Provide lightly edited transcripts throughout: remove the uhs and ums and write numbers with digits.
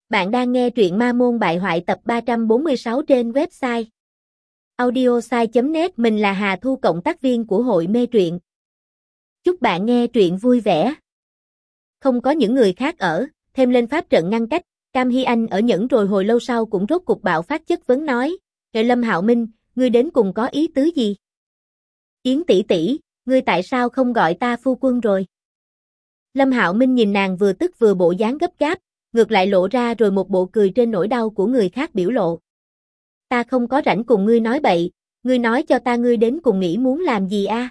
Bạn đang nghe truyện Ma Môn Bại Hoại tập 346 trên website audiosai.net. Mình là Hà Thu, cộng tác viên của hội mê truyện. Chúc bạn nghe truyện vui vẻ. Không có những người khác ở, thêm lên pháp trận ngăn cách, Cam Hy Anh ở nhẫn rồi hồi lâu sau cũng rốt cục bạo phát chất vấn nói: Lâm Hạo Minh, ngươi đến cùng có ý tứ gì? Yến tỷ tỷ, ngươi tại sao không gọi ta phu quân rồi? Lâm Hạo Minh nhìn nàng vừa tức vừa bộ dáng gấp gáp, ngược lại lộ ra rồi một bộ cười trên nỗi đau của người khác biểu lộ. Ta không có rảnh cùng ngươi nói bậy, ngươi nói cho ta ngươi đến cùng nghĩ muốn làm gì a?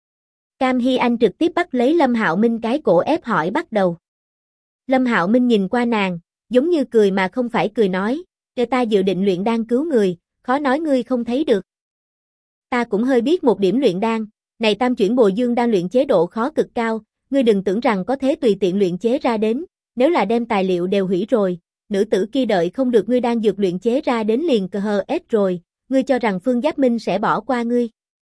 Cam Hy Anh trực tiếp bắt lấy Lâm Hạo Minh cái cổ ép hỏi bắt đầu. Lâm Hạo Minh nhìn qua nàng, giống như cười mà không phải cười nói: "Để ta dự định luyện đan cứu người, khó nói ngươi không thấy được. Ta cũng hơi biết một điểm luyện đan, này tam chuyển Bồi Dương đan luyện chế độ khó cực cao, ngươi đừng tưởng rằng có thể tùy tiện luyện chế ra đến, nếu là đem tài liệu đều hủy rồi, nữ tử kia đợi không được ngươi đan dược luyện chế ra đến liền cờ hờ ết rồi, ngươi cho rằng Phương Giáp Minh sẽ bỏ qua ngươi?"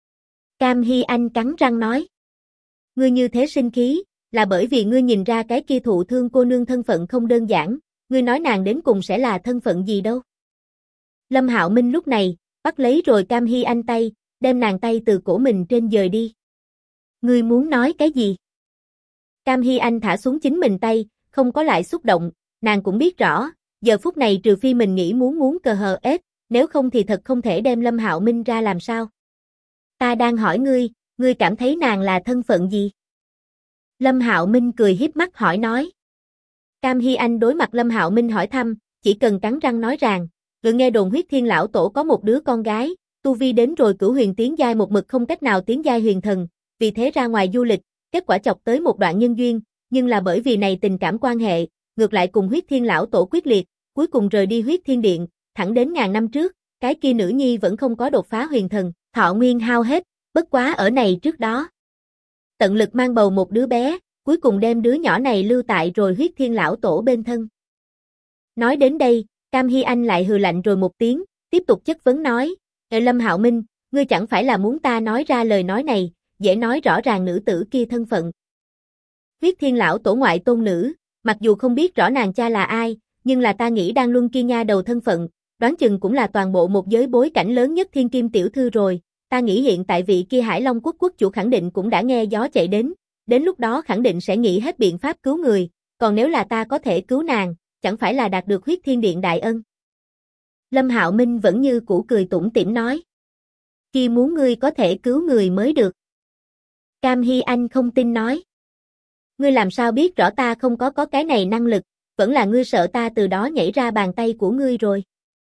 Cam Hy Anh cắn răng nói: "Ngươi như thế sinh khí, là bởi vì ngươi nhìn ra cái kia thụ thương cô nương thân phận không đơn giản, ngươi nói nàng đến cùng sẽ là thân phận gì đâu?" Lâm Hạo Minh lúc này, bắt lấy rồi Cam Hy Anh tay, đem nàng tay từ cổ mình trên dời đi. "Ngươi muốn nói cái gì?" Cam Hy Anh thả xuống chính mình tay, không có lại xúc động, nàng cũng biết rõ, giờ phút này trừ phi mình nghĩ muốn cờ hờ ết, nếu không thì thật không thể đem Lâm Hạo Minh ra làm sao. "Ta đang hỏi ngươi, ngươi cảm thấy nàng là thân phận gì?" Lâm Hạo Minh cười híp mắt hỏi nói. Cam Hy Anh đối mặt Lâm Hạo Minh hỏi thăm, chỉ cần cắn răng nói rằng, nghe đồn Huyết Thiên lão tổ có một đứa con gái, tu vi đến rồi cửu huyền tiến giai một mực không cách nào tiến giai huyền thần, vì thế ra ngoài du lịch, kết quả chọc tới một đoạn nhân duyên, nhưng là bởi vì này tình cảm quan hệ, ngược lại cùng Huyết Thiên lão tổ quyết liệt, cuối cùng rời đi Huyết Thiên Điện, thẳng đến ngàn năm trước, cái kia nữ nhi vẫn không có đột phá huyền thần, thọ nguyên hao hết, bất quá ở này trước đó tận lực mang bầu một đứa bé, cuối cùng đem đứa nhỏ này lưu tại rồi Huyết Thiên lão tổ bên thân. Nói đến đây, Cam Hy Anh lại hừ lạnh rồi một tiếng, tiếp tục chất vấn nói: Lâm Hạo Minh, ngươi chẳng phải là muốn ta nói ra lời nói này, dễ nói rõ ràng nữ tử kia thân phận. Huyết Thiên lão tổ ngoại tôn nữ, mặc dù không biết rõ nàng cha là ai, nhưng là ta nghĩ Đan Luân kia nha đầu thân phận, đoán chừng cũng là toàn bộ một giới bối cảnh lớn nhất thiên kim tiểu thư rồi, ta nghĩ hiện tại vị kia Hải Long quốc quốc chủ khẳng định cũng đã nghe gió chạy đến lúc đó khẳng định sẽ nghĩ hết biện pháp cứu người, còn nếu là ta có thể cứu nàng, chẳng phải là đạt được Huyết Thiên Điện đại ân. Lâm Hạo Minh vẫn như cũ cười tủm tỉm nói: "Kia muốn ngươi có thể cứu người mới được." Cam Hy Anh không tin nói: "Ngươi làm sao biết rõ ta không có cái này năng lực, vẫn là ngươi sợ ta từ đó nhảy ra bàn tay của ngươi rồi."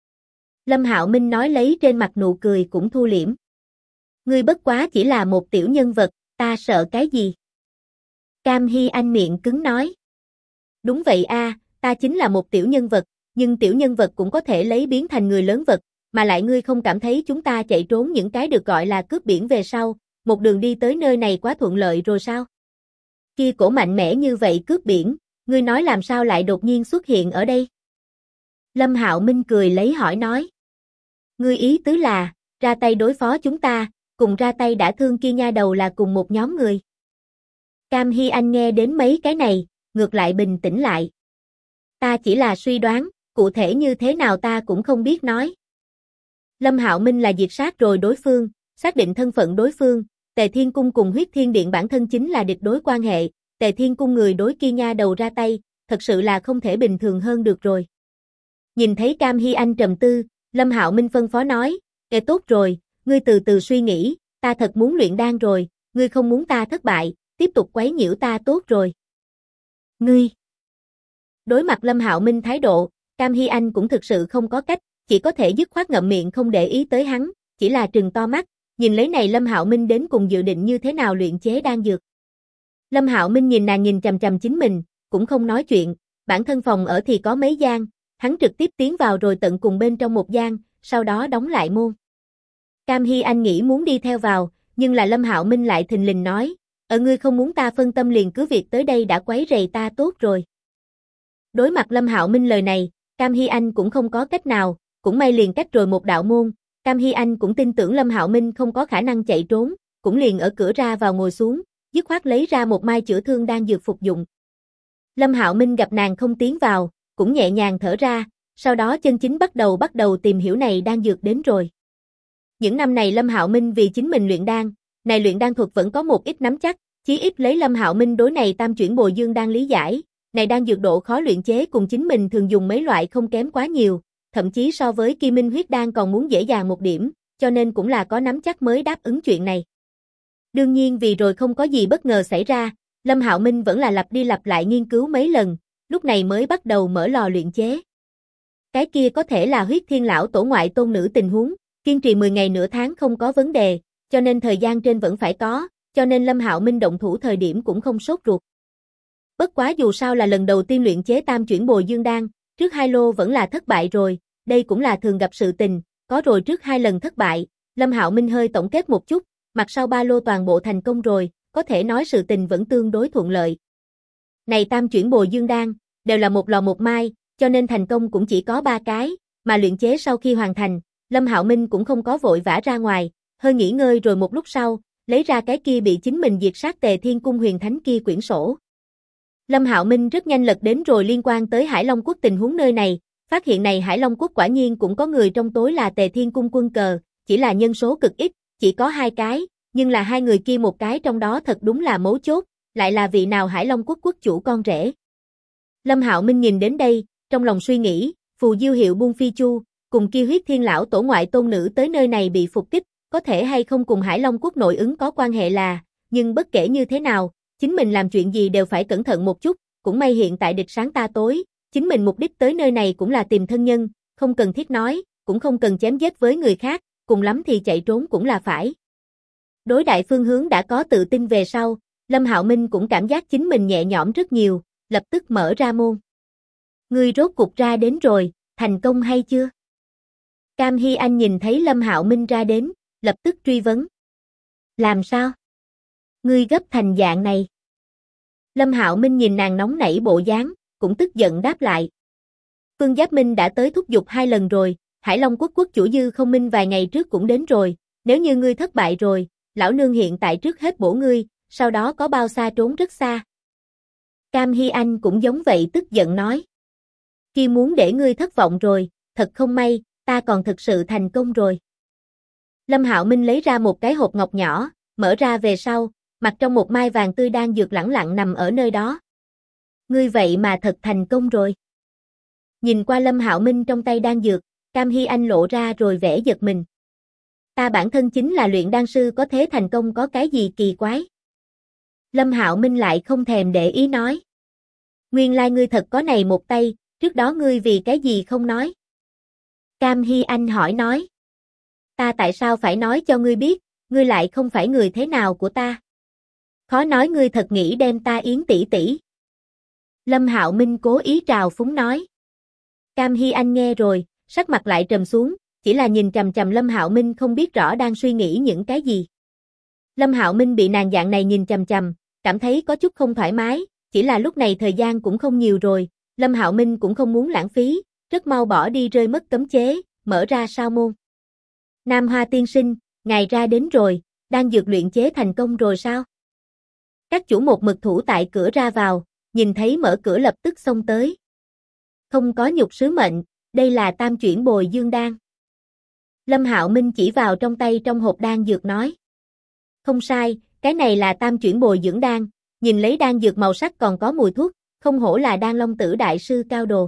Lâm Hạo Minh nói lấy trên mặt nụ cười cũng thu liễm: "Ngươi bất quá chỉ là một tiểu nhân vật, ta sợ cái gì?" Cam Hy Anh miệng cứng nói: "Đúng vậy a, ta chính là một tiểu nhân vật, nhưng tiểu nhân vật cũng có thể lấy biến thành người lớn vật, mà lại ngươi không cảm thấy chúng ta chạy trốn những cái được gọi là cướp biển về sau, một đường đi tới nơi này quá thuận lợi rồi sao? Kia cổ mạnh mẽ như vậy cướp biển, ngươi nói làm sao lại đột nhiên xuất hiện ở đây?" Lâm Hạo Minh cười lấy hỏi nói: "Ngươi ý tứ là, ra tay đối phó chúng ta, cùng ra tay đả thương kia nha đầu là cùng một nhóm người?" Cam Hy Anh nghe đến mấy cái này, ngược lại bình tĩnh lại. "Ta chỉ là suy đoán, cụ thể như thế nào ta cũng không biết nói." Lâm Hạo Minh là diệt sát rồi đối phương, xác định thân phận đối phương, Tề Thiên Cung cùng Huyết Thiên Điện bản thân chính là địch đối quan hệ, Tề Thiên Cung người đối kia nha đầu ra tay, thật sự là không thể bình thường hơn được rồi. Nhìn thấy Cam Hy Anh trầm tư, Lâm Hạo Minh phân phó nói: Tốt rồi, ngươi từ từ suy nghĩ, ta thật muốn luyện đan rồi, ngươi không muốn ta thất bại, tiếp tục quấy nhiễu ta tốt rồi." "Ngươi..." Đối mặt Lâm Hạo Minh thái độ, Cam Hy Anh cũng thực sự không có cách, chỉ có thể dứt khoát ngậm miệng không để ý tới hắn, chỉ là trừng to mắt, nhìn lấy này Lâm Hạo Minh đến cùng dự định như thế nào luyện chế đan dược. Lâm Hạo Minh nhìn nàng nhìn chằm chằm chính mình, cũng không nói chuyện, bản thân phòng ở thì có mấy gian, hắn trực tiếp tiến vào rồi tận cùng bên trong một gian, sau đó đóng lại môn. Cam Hy Anh nghĩ muốn đi theo vào, nhưng là Lâm Hạo Minh lại thình lình nói: Ngươi không muốn ta phân tâm liền cứ việc tới đây đã quấy rầy ta tốt rồi." Đối mặt Lâm Hạo Minh lời này, Cam Hy Anh cũng không có cách nào, cũng may liền cách rồi một đạo môn, Cam Hy Anh cũng tin tưởng Lâm Hạo Minh không có khả năng chạy trốn, cũng liền ở cửa ra vào ngồi xuống, dứt khoát lấy ra một mai chữa thương đan dược phục dụng. Lâm Hạo Minh gặp nàng không tiến vào, cũng nhẹ nhàng thở ra, sau đó chân chính bắt đầu tìm hiểu này đan dược đến rồi. Những năm này Lâm Hạo Minh vì chính mình luyện đan, này luyện đan thuật vẫn có một ít nắm chắc, chí ít lấy Lâm Hạo Minh đối này tam chuyển bồi dương đan lý giải, này đan dược độ khó luyện chế cùng chính mình thường dùng mấy loại không kém quá nhiều, thậm chí so với Kim Minh huyết đan còn muốn dễ dàng một điểm, cho nên cũng là có nắm chắc mới đáp ứng chuyện này. Đương nhiên vì rồi không có gì bất ngờ xảy ra, Lâm Hạo Minh vẫn là lặp đi lặp lại nghiên cứu mấy lần, lúc này mới bắt đầu mở lò luyện chế. Cái kia có thể là huyết thiên lão tổ ngoại tôn nữ tình huống, kiên trì 10 ngày nửa tháng không có vấn đề, cho nên thời gian trên vẫn phải có, cho nên Lâm Hạo Minh động thủ thời điểm cũng không sốt ruột. Bất quá dù sao là lần đầu tiên luyện chế tam chuyển bồi dương đan, trước 2 lô vẫn là thất bại rồi, đây cũng là thường gặp sự tình, có rồi trước 2 lần thất bại, Lâm Hạo Minh hơi tổng kết một chút, mặt sau 3 lô toàn bộ thành công rồi, có thể nói sự tình vẫn tương đối thuận lợi. Này tam chuyển bồi dương đan, đều là một lò một mai, cho nên thành công cũng chỉ có 3 cái, mà luyện chế sau khi hoàn thành, Lâm Hạo Minh cũng không có vội vã ra ngoài, hơi nghỉ ngơi rồi một lúc sau, lấy ra cái kia bị chính mình diệt sát Tề Thiên Cung huyền thánh kia quyển sổ. Lâm Hạo Minh rất nhanh lật đến rồi liên quan tới Hải Long Quốc tình huống nơi này, phát hiện này Hải Long Quốc quả nhiên cũng có người trong tối là Tề Thiên Cung quân cờ, chỉ là nhân số cực ít, chỉ có 2 cái, nhưng là 2 người kia một cái trong đó thật đúng là mấu chốt, lại là vị nào Hải Long Quốc quốc chủ con rể. Lâm Hạo Minh nhìn đến đây, trong lòng suy nghĩ, phù diêu hiệu buôn phi chu, cùng kia huyết thiên lão tổ ngoại tôn nữ tới nơi này bị phục kích, có thể hay không cùng Hải Long Quốc nội ứng có quan hệ là, nhưng bất kể như thế nào, chính mình làm chuyện gì đều phải cẩn thận một chút, cũng may hiện tại địch sáng ta tối, chính mình mục đích tới nơi này cũng là tìm thân nhân, không cần thiết nói, cũng không cần chém giết với người khác, cùng lắm thì chạy trốn cũng là phải. Đối đại phương hướng đã có tự tin về sau, Lâm Hạo Minh cũng cảm giác chính mình nhẹ nhõm rất nhiều, lập tức mở ra môn. Ngươi rốt cục ra đến rồi, thành công hay chưa? Cam Hy Anh nhìn thấy Lâm Hạo Minh ra đến, lập tức truy vấn. Làm sao? Ngươi gấp thành dạng này. Lâm Hạo Minh nhìn nàng nóng nảy bộ dáng, cũng tức giận đáp lại. Phương Giáp Minh đã tới thúc giục 2 lần rồi, Hải Long Quốc quốc chủ Dư Không Minh vài ngày trước cũng đến rồi, nếu như ngươi thất bại rồi, lão nương hiện tại trước hết bổ ngươi, sau đó có bao xa trốn rất xa. Cam Hy Anh cũng giống vậy tức giận nói. Khi muốn để ngươi thất vọng rồi, thật không may, ta còn thực sự thành công rồi. Lâm Hạo Minh lấy ra một cái hộp ngọc nhỏ, mở ra về sau, mặt trong một mai vàng tươi đang dược lẳng lặng nằm ở nơi đó. Ngươi vậy mà thật thành công rồi. Nhìn qua Lâm Hạo Minh trong tay đan dược, Cam Hy Anh lộ ra rồi vẻ giật mình. Ta bản thân chính là luyện đan sư có thế thành công có cái gì kỳ quái. Lâm Hạo Minh lại không thèm để ý nói. Nguyên lai ngươi thật có này một tay, trước đó ngươi vì cái gì không nói. Cam Hy Anh hỏi nói. Ta tại sao phải nói cho ngươi biết, ngươi lại không phải người thế nào của ta. Khó nói ngươi thật nghĩ đem ta Yến tỷ tỷ. Lâm Hạo Minh cố ý trào phúng nói. Cam Hy Anh nghe rồi, sắc mặt lại trầm xuống, chỉ là nhìn chằm chằm Lâm Hạo Minh không biết rõ đang suy nghĩ những cái gì. Lâm Hạo Minh bị nàng dạng này nhìn chằm chằm, cảm thấy có chút không thoải mái, chỉ là lúc này thời gian cũng không nhiều rồi, Lâm Hạo Minh cũng không muốn lãng phí, rất mau bỏ đi rơi mất cấm chế, mở ra sao môn. Nam Hoa tiên sinh, ngài ra đến rồi, đang dược luyện chế thành công rồi sao? Các chủ một mực thủ tại cửa ra vào, nhìn thấy mở cửa lập tức xông tới. Không có nhục sứ mệnh, đây là tam chuyển bồi dương đan. Lâm Hạo Minh chỉ vào trong tay trong hộp đan dược nói. Không sai, cái này là tam chuyển bồi dưỡng đan, nhìn lấy đan dược màu sắc còn có mùi thuốc, không hổ là đan long tử đại sư cao đồ.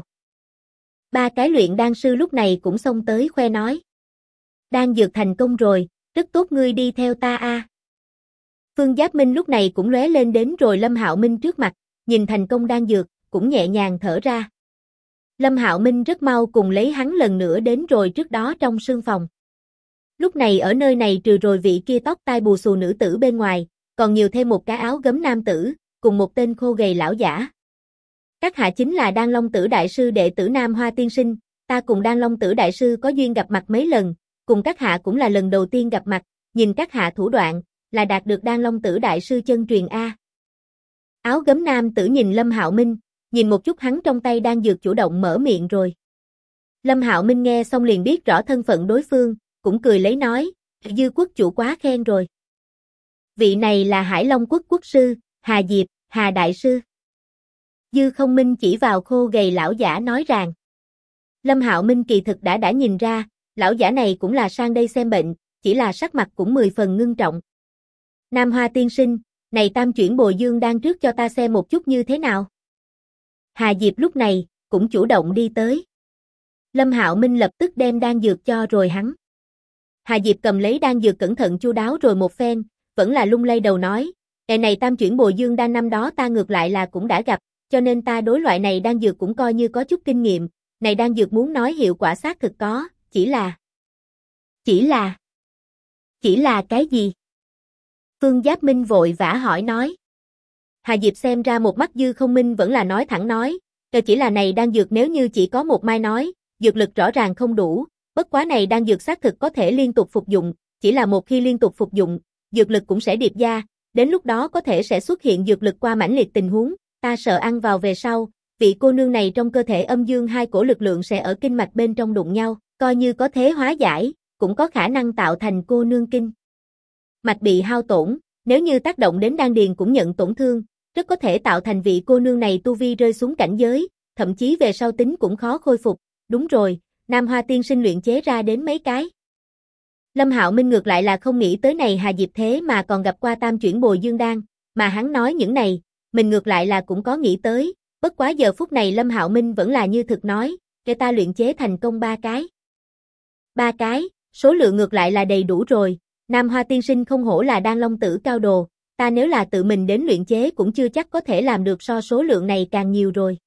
3 cái luyện đan sư lúc này cũng xông tới khoe nói. Đan dược thành công rồi, rất tốt ngươi đi theo ta a. Phương Giáp Minh lúc này cũng lóe lên đến rồi Lâm Hạo Minh trước mặt, nhìn thành công đan dược, cũng nhẹ nhàng thở ra. Lâm Hạo Minh rất mau cùng lấy hắn lần nữa đến rồi trước đó trong sương phòng. Lúc này ở nơi này trừ rồi vị kia tóc tai bù xù nữ tử bên ngoài, còn nhiều thêm một cái áo gấm nam tử, cùng một tên khô gầy lão giả. Các hạ chính là Đan Long Tử Đại Sư đệ tử Nam Hoa Tiên Sinh, ta cùng Đan Long Tử Đại Sư có duyên gặp mặt mấy lần, cùng các hạ cũng là lần đầu tiên gặp mặt, nhìn các hạ thủ đoạn, là đạt được Đan Long Tử Đại Sư chân truyền A. Áo gấm nam tử nhìn Lâm Hạo Minh, nhìn một chút hắn trong tay đang dược chủ động mở miệng rồi. Lâm Hạo Minh nghe xong liền biết rõ thân phận đối phương, cũng cười lấy nói, Dư quốc chủ quá khen rồi. Vị này là Hải Long quốc quốc sư, Hà Diệp, Hà Đại Sư. Dư Không Minh chỉ vào khô gầy lão giả nói rằng. Lâm Hạo Minh kỳ thực đã nhìn ra, lão giả này cũng là sang đây xem bệnh, chỉ là sắc mặt cũng 10 phần ngưng trọng. Nam Hoa tiên sinh, này tam chuyển bồi dương đang trước cho ta xem một chút như thế nào. Hà Diệp lúc này, cũng chủ động đi tới. Lâm Hạo Minh lập tức đem đan dược cho rồi hắn. Hà Diệp cầm lấy đan dược cẩn thận chu đáo rồi một phen, vẫn là lung lay đầu nói, này tam chuyển bồi dương đan năm đó ta ngược lại là cũng đã gặp, cho nên ta đối loại này đan dược cũng coi như có chút kinh nghiệm, này đan dược muốn nói hiệu quả xác thực có, chỉ là cái gì? Phương Giáp Minh vội vã hỏi nói. Hà Diệp xem ra một mắt Dư Không Minh vẫn là nói thẳng nói, chỉ là này đan dược nếu như chỉ có một mai nói, dược lực rõ ràng không đủ, bất quá này đan dược xác thực có thể liên tục phục dụng, chỉ là một khi liên tục phục dụng, dược lực cũng sẽ điệp gia, đến lúc đó có thể sẽ xuất hiện dược lực qua mãnh liệt tình huống, ta sợ ăn vào về sau, vị cô nương này trong cơ thể âm dương hai cổ lực lượng sẽ ở kinh mạch bên trong đụng nhau, coi như có thế hóa giải, cũng có khả năng tạo thành cô nương kinh mạch bị hao tổn, nếu như tác động đến đan điền cũng nhận tổn thương, rất có thể tạo thành vị cô nương này tu vi rơi xuống cảnh giới, thậm chí về sau tính cũng khó khôi phục. Đúng rồi, Nam Hoa tiên sinh luyện chế ra đến mấy cái. Lâm Hạo Minh ngược lại là không nghĩ tới này Hà Diệp thế mà còn gặp qua tam chuyển bồi dương đan, mà hắn nói những này, mình ngược lại là cũng có nghĩ tới, bất quá giờ phút này Lâm Hạo Minh vẫn là như thực nói, để ta luyện chế thành công 3 cái. 3 cái, số lượng ngược lại là đầy đủ rồi, Nam Hoa tiên sinh không hổ là đan long tử cao đồ, ta nếu là tự mình đến luyện chế cũng chưa chắc có thể làm được so số lượng này càng nhiều rồi.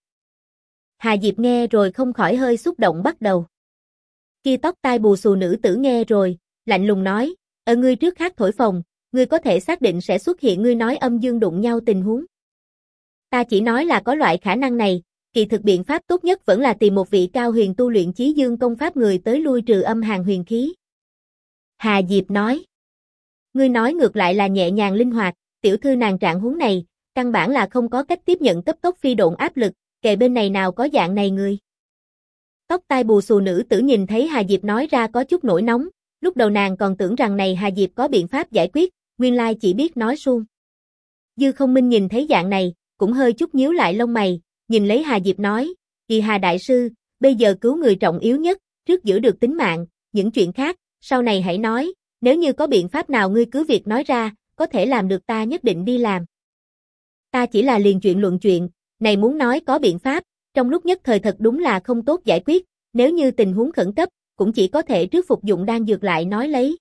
Hà Diệp nghe rồi không khỏi hơi xúc động bắt đầu. Kia tóc tai bù xù nữ tử nghe rồi, lạnh lùng nói, ở ngươi trước hát thổi phồng, ngươi có thể xác định sẽ xuất hiện ngươi nói âm dương đụng nhau tình huống. Ta chỉ nói là có loại khả năng này, kỳ thực biện pháp tốt nhất vẫn là tìm một vị cao huyền tu luyện chí dương công pháp người tới lui trừ âm hàn huyền khí. Hà Diệp nói. Ngươi nói ngược lại là nhẹ nhàng linh hoạt, tiểu thư nàng trạng huống này, căn bản là không có cách tiếp nhận cấp tốc phi độn áp lực, kề bên này nào có dạng này người. Tóc tai bù xù nữ tử nhìn thấy Hà Diệp nói ra có chút nổi nóng, lúc đầu nàng còn tưởng rằng này Hà Diệp có biện pháp giải quyết, nguyên lai chỉ biết nói suông. Dư Không Minh nhìn thấy dạng này, cũng hơi chút nhíu lại lông mày, nhìn lấy Hà Diệp nói, Kỳ Hà đại sư, bây giờ cứu người trọng yếu nhất, trước giữ được tính mạng, những chuyện khác, sau này hãy nói, nếu như có biện pháp nào ngươi cứ việc nói ra, có thể làm được ta nhất định đi làm. Ta chỉ là liền chuyện luận chuyện, này muốn nói có biện pháp, trong lúc nhất thời thật đúng là không tốt giải quyết, nếu như tình huống khẩn cấp, cũng chỉ có thể trước phục dụng đan dược lại nói lấy.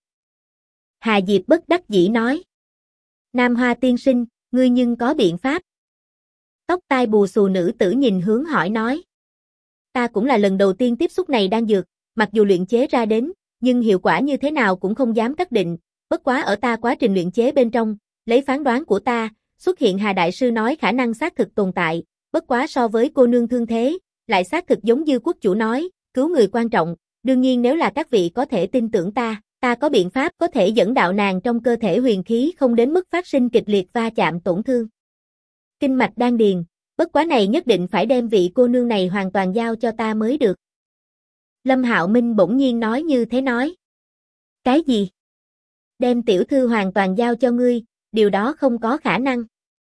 Hà Diệp bất đắc dĩ nói. Nam Hoa tiên sinh, ngươi nhưng có biện pháp. Tóc tai bù xù nữ tử nhìn hướng hỏi nói. Ta cũng là lần đầu tiên tiếp xúc này đan dược, mặc dù luyện chế ra đến, nhưng hiệu quả như thế nào cũng không dám xác định, bất quá ở ta quá trình luyện chế bên trong, lấy phán đoán của ta, xuất hiện Hà đại sư nói khả năng xác thực tồn tại, bất quá so với cô nương thương thế, lại xác thực giống Dư quốc chủ nói, cứu người quan trọng, đương nhiên nếu là các vị có thể tin tưởng ta có biện pháp có thể dẫn đạo nàng trong cơ thể huyền khí không đến mức phát sinh kịch liệt va chạm tổn thương. Kinh mạch đan điền, bất quá này nhất định phải đem vị cô nương này hoàn toàn giao cho ta mới được. Lâm Hạo Minh bỗng nhiên nói như thế nói. Cái gì? Đem tiểu thư hoàn toàn giao cho ngươi, điều đó không có khả năng.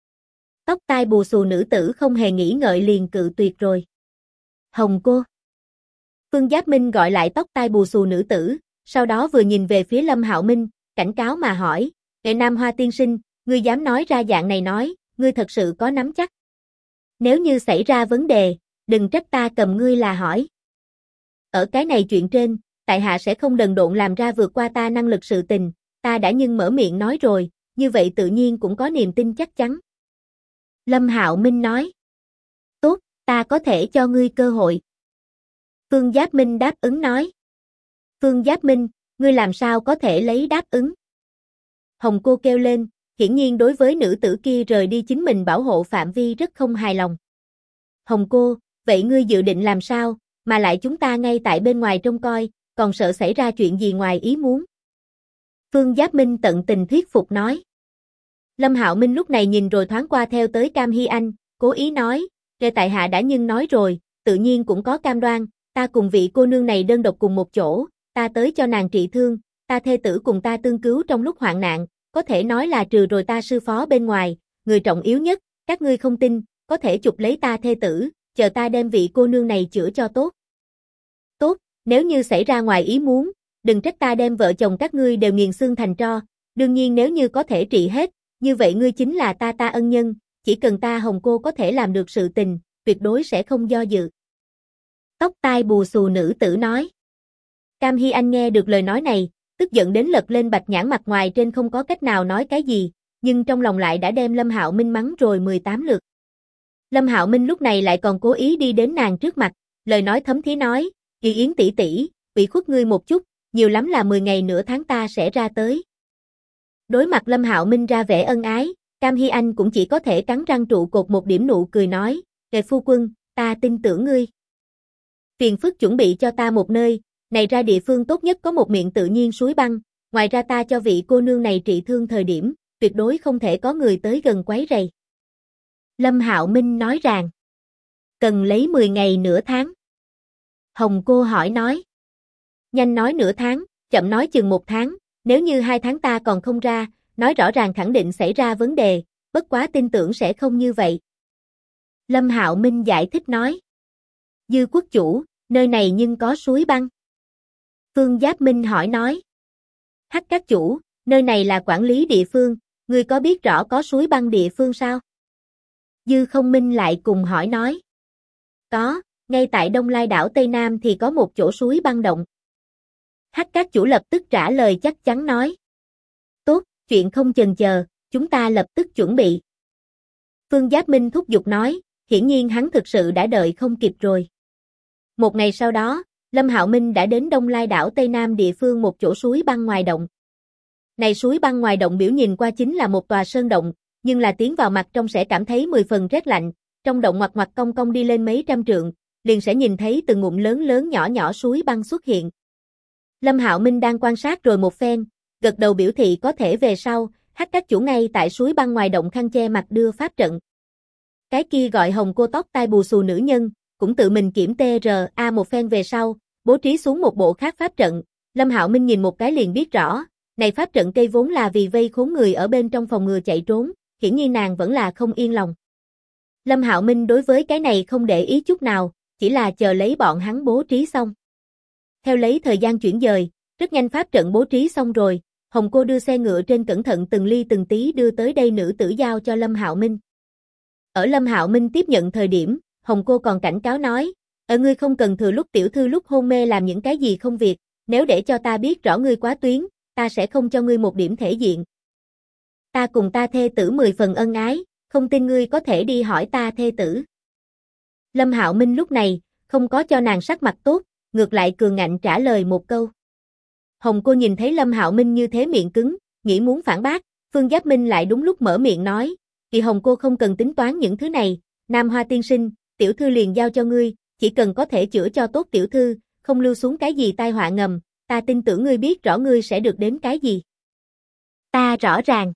Tóc tai bù xù nữ tử không hề nghĩ ngợi liền cự tuyệt rồi. Hồng cô. Phương Giáp Minh gọi lại tóc tai bù xù nữ tử, sau đó vừa nhìn về phía Lâm Hạo Minh, cảnh cáo mà hỏi, Nam Hoa tiên sinh, ngươi dám nói ra dạng này nói, ngươi thật sự có nắm chắc. Nếu như xảy ra vấn đề, đừng trách ta cầm ngươi là hỏi. Ở cái này chuyện trên, tại hạ sẽ không đần độn làm ra vượt qua ta năng lực sự tình, ta đã nhưng mở miệng nói rồi, như vậy tự nhiên cũng có niềm tin chắc chắn. Lâm Hạo Minh nói. Tốt, ta có thể cho ngươi cơ hội. Phương Giáp Minh đáp ứng nói. Phương Giáp Minh, ngươi làm sao có thể lấy đáp ứng? Hồng cô kêu lên, hiển nhiên đối với nữ tử kia rời đi chính mình bảo hộ phạm vi rất không hài lòng. Hồng cô, vậy ngươi dự định làm sao, mà lại chúng ta ngay tại bên ngoài trông coi, còn sợ xảy ra chuyện gì ngoài ý muốn? Phương Giáp Minh tận tình thuyết phục nói. Lâm Hạo Minh lúc này nhìn rồi thoáng qua theo tới Cam Hy Anh, cố ý nói, tại hạ đã nhưng nói rồi, tự nhiên cũng có cam đoan, ta cùng vị cô nương này đơn độc cùng một chỗ, ta tới cho nàng trị thương, ta thê tử cùng ta tương cứu trong lúc hoạn nạn, có thể nói là trừ rồi ta sư phó bên ngoài, người trọng yếu nhất, các ngươi không tin, có thể chụp lấy ta thê tử, chờ ta đem vị cô nương này chữa cho tốt. Tốt, nếu như xảy ra ngoài ý muốn, đừng trách ta đem vợ chồng các ngươi đều nghiền xương thành tro, đương nhiên nếu như có thể trị hết, như vậy ngươi chính là ta ân nhân, chỉ cần ta Hồng cô có thể làm được sự tình, tuyệt đối sẽ không do dự. Tóc tai bù xù nữ tử nói. Cam Hy Anh nghe được lời nói này, tức giận đến lật lên bạch nhãn, mặt ngoài trên không có cách nào nói cái gì, nhưng trong lòng lại đã đem Lâm Hạo Minh mắng rồi 18 lượt. Lâm Hạo Minh lúc này lại còn cố ý đi đến nàng trước mặt, lời nói thấm thía nói, "Y Yến tỷ tỷ, ủy khuất ngươi một chút, nhiều lắm là 10 ngày nửa tháng ta sẽ ra tới." Đối mặt Lâm Hạo Minh ra vẻ ân ái, Cam Hy Anh cũng chỉ có thể cắn răng trụ cột một điểm nụ cười nói, "Ngài phu quân, ta tin tưởng ngươi. Phiền phức chuẩn bị cho ta một nơi, này ra địa phương tốt nhất có một miệng tự nhiên suối băng, ngoài ra ta cho vị cô nương này trị thương thời điểm, tuyệt đối không thể có người tới gần quấy rầy." Lâm Hạo Minh nói rằng, cần lấy 10 ngày nửa tháng. Hồng cô hỏi nói, nhanh nói nửa tháng, chậm nói chừng 1 tháng, nếu như 2 tháng ta còn không ra, nói rõ ràng khẳng định xảy ra vấn đề, bất quá tin tưởng sẽ không như vậy. Lâm Hạo Minh giải thích nói, Dư quốc chủ, nơi này nhưng có suối băng. Phương Giáp Minh hỏi nói, Hắc các chủ, nơi này là quản lý địa phương, ngươi có biết rõ có suối băng địa phương sao? Dư Không Minh lại cùng hỏi nói, có, ngay tại Đông Lai đảo Tây Nam thì có một chỗ suối băng động. Hắc các chủ lập tức trả lời chắc chắn nói, tốt, chuyện không chần chờ, chúng ta lập tức chuẩn bị. Phương Giáp Minh thúc giục nói, hiển nhiên hắn thực sự đã đợi không kịp rồi. Một ngày sau đó, Lâm Hạo Minh đã đến Đông Lai đảo Tây Nam địa phương một chỗ suối băng ngoài động. Này suối băng ngoài động biểu nhìn qua chính là một tòa sơn động, nhưng là tiến vào mặt trong sẽ cảm thấy 10 phần rét lạnh, trong động ngoặt ngoặt cong cong đi lên mấy trăm trượng, liền sẽ nhìn thấy từng ngụm lớn lớn nhỏ nhỏ suối băng xuất hiện. Lâm Hạo Minh đang quan sát rồi một phen, gật đầu biểu thị có thể về sau, Hắc các chủ ngay tại suối băng ngoài động khăn che mặt đưa pháp trận. Cái kia gọi Hồng cô tóc tai bù xù nữ nhân, cũng tự mình kiểm TRA một phen về sau, bố trí xuống một bộ khác pháp trận, Lâm Hạo Minh nhìn một cái liền biết rõ, này pháp trận cây vốn là vì vây khốn người ở bên trong phòng ngừa chạy trốn, hiển nhiên nàng vẫn là không yên lòng. Lâm Hạo Minh đối với cái này không để ý chút nào, chỉ là chờ lấy bọn hắn bố trí xong. Theo lấy thời gian chuyển dời, rất nhanh pháp trận bố trí xong rồi, Hồng cô đưa xe ngựa trên cẩn thận từng ly từng tí đưa tới đây nữ tử giao cho Lâm Hạo Minh. Ở Lâm Hạo Minh tiếp nhận thời điểm, Hồng cô còn cảnh cáo nói, ngươi không cần thừa lúc tiểu thư lúc hôn mê làm những cái gì không việc, nếu để cho ta biết rõ ngươi quá tuyến, ta sẽ không cho ngươi một điểm thể diện. Ta cùng ta thê tử 10 phần ân ái, không tin ngươi có thể đi hỏi ta thê tử. Lâm Hạo Minh lúc này, không có cho nàng sắc mặt tốt, ngược lại cường ngạnh trả lời một câu. Hồng cô nhìn thấy Lâm Hạo Minh như thế miệng cứng, nghĩ muốn phản bác, Phương Giáp Minh lại đúng lúc mở miệng nói, "Kỳ Hồng cô không cần tính toán những thứ này, Nam Hoa tiên sinh, tiểu thư liền giao cho ngươi, chỉ cần có thể chữa cho tốt tiểu thư, không lưu xuống cái gì tai họa ngầm, ta tin tưởng ngươi biết rõ ngươi sẽ được đến cái gì." Ta rõ ràng.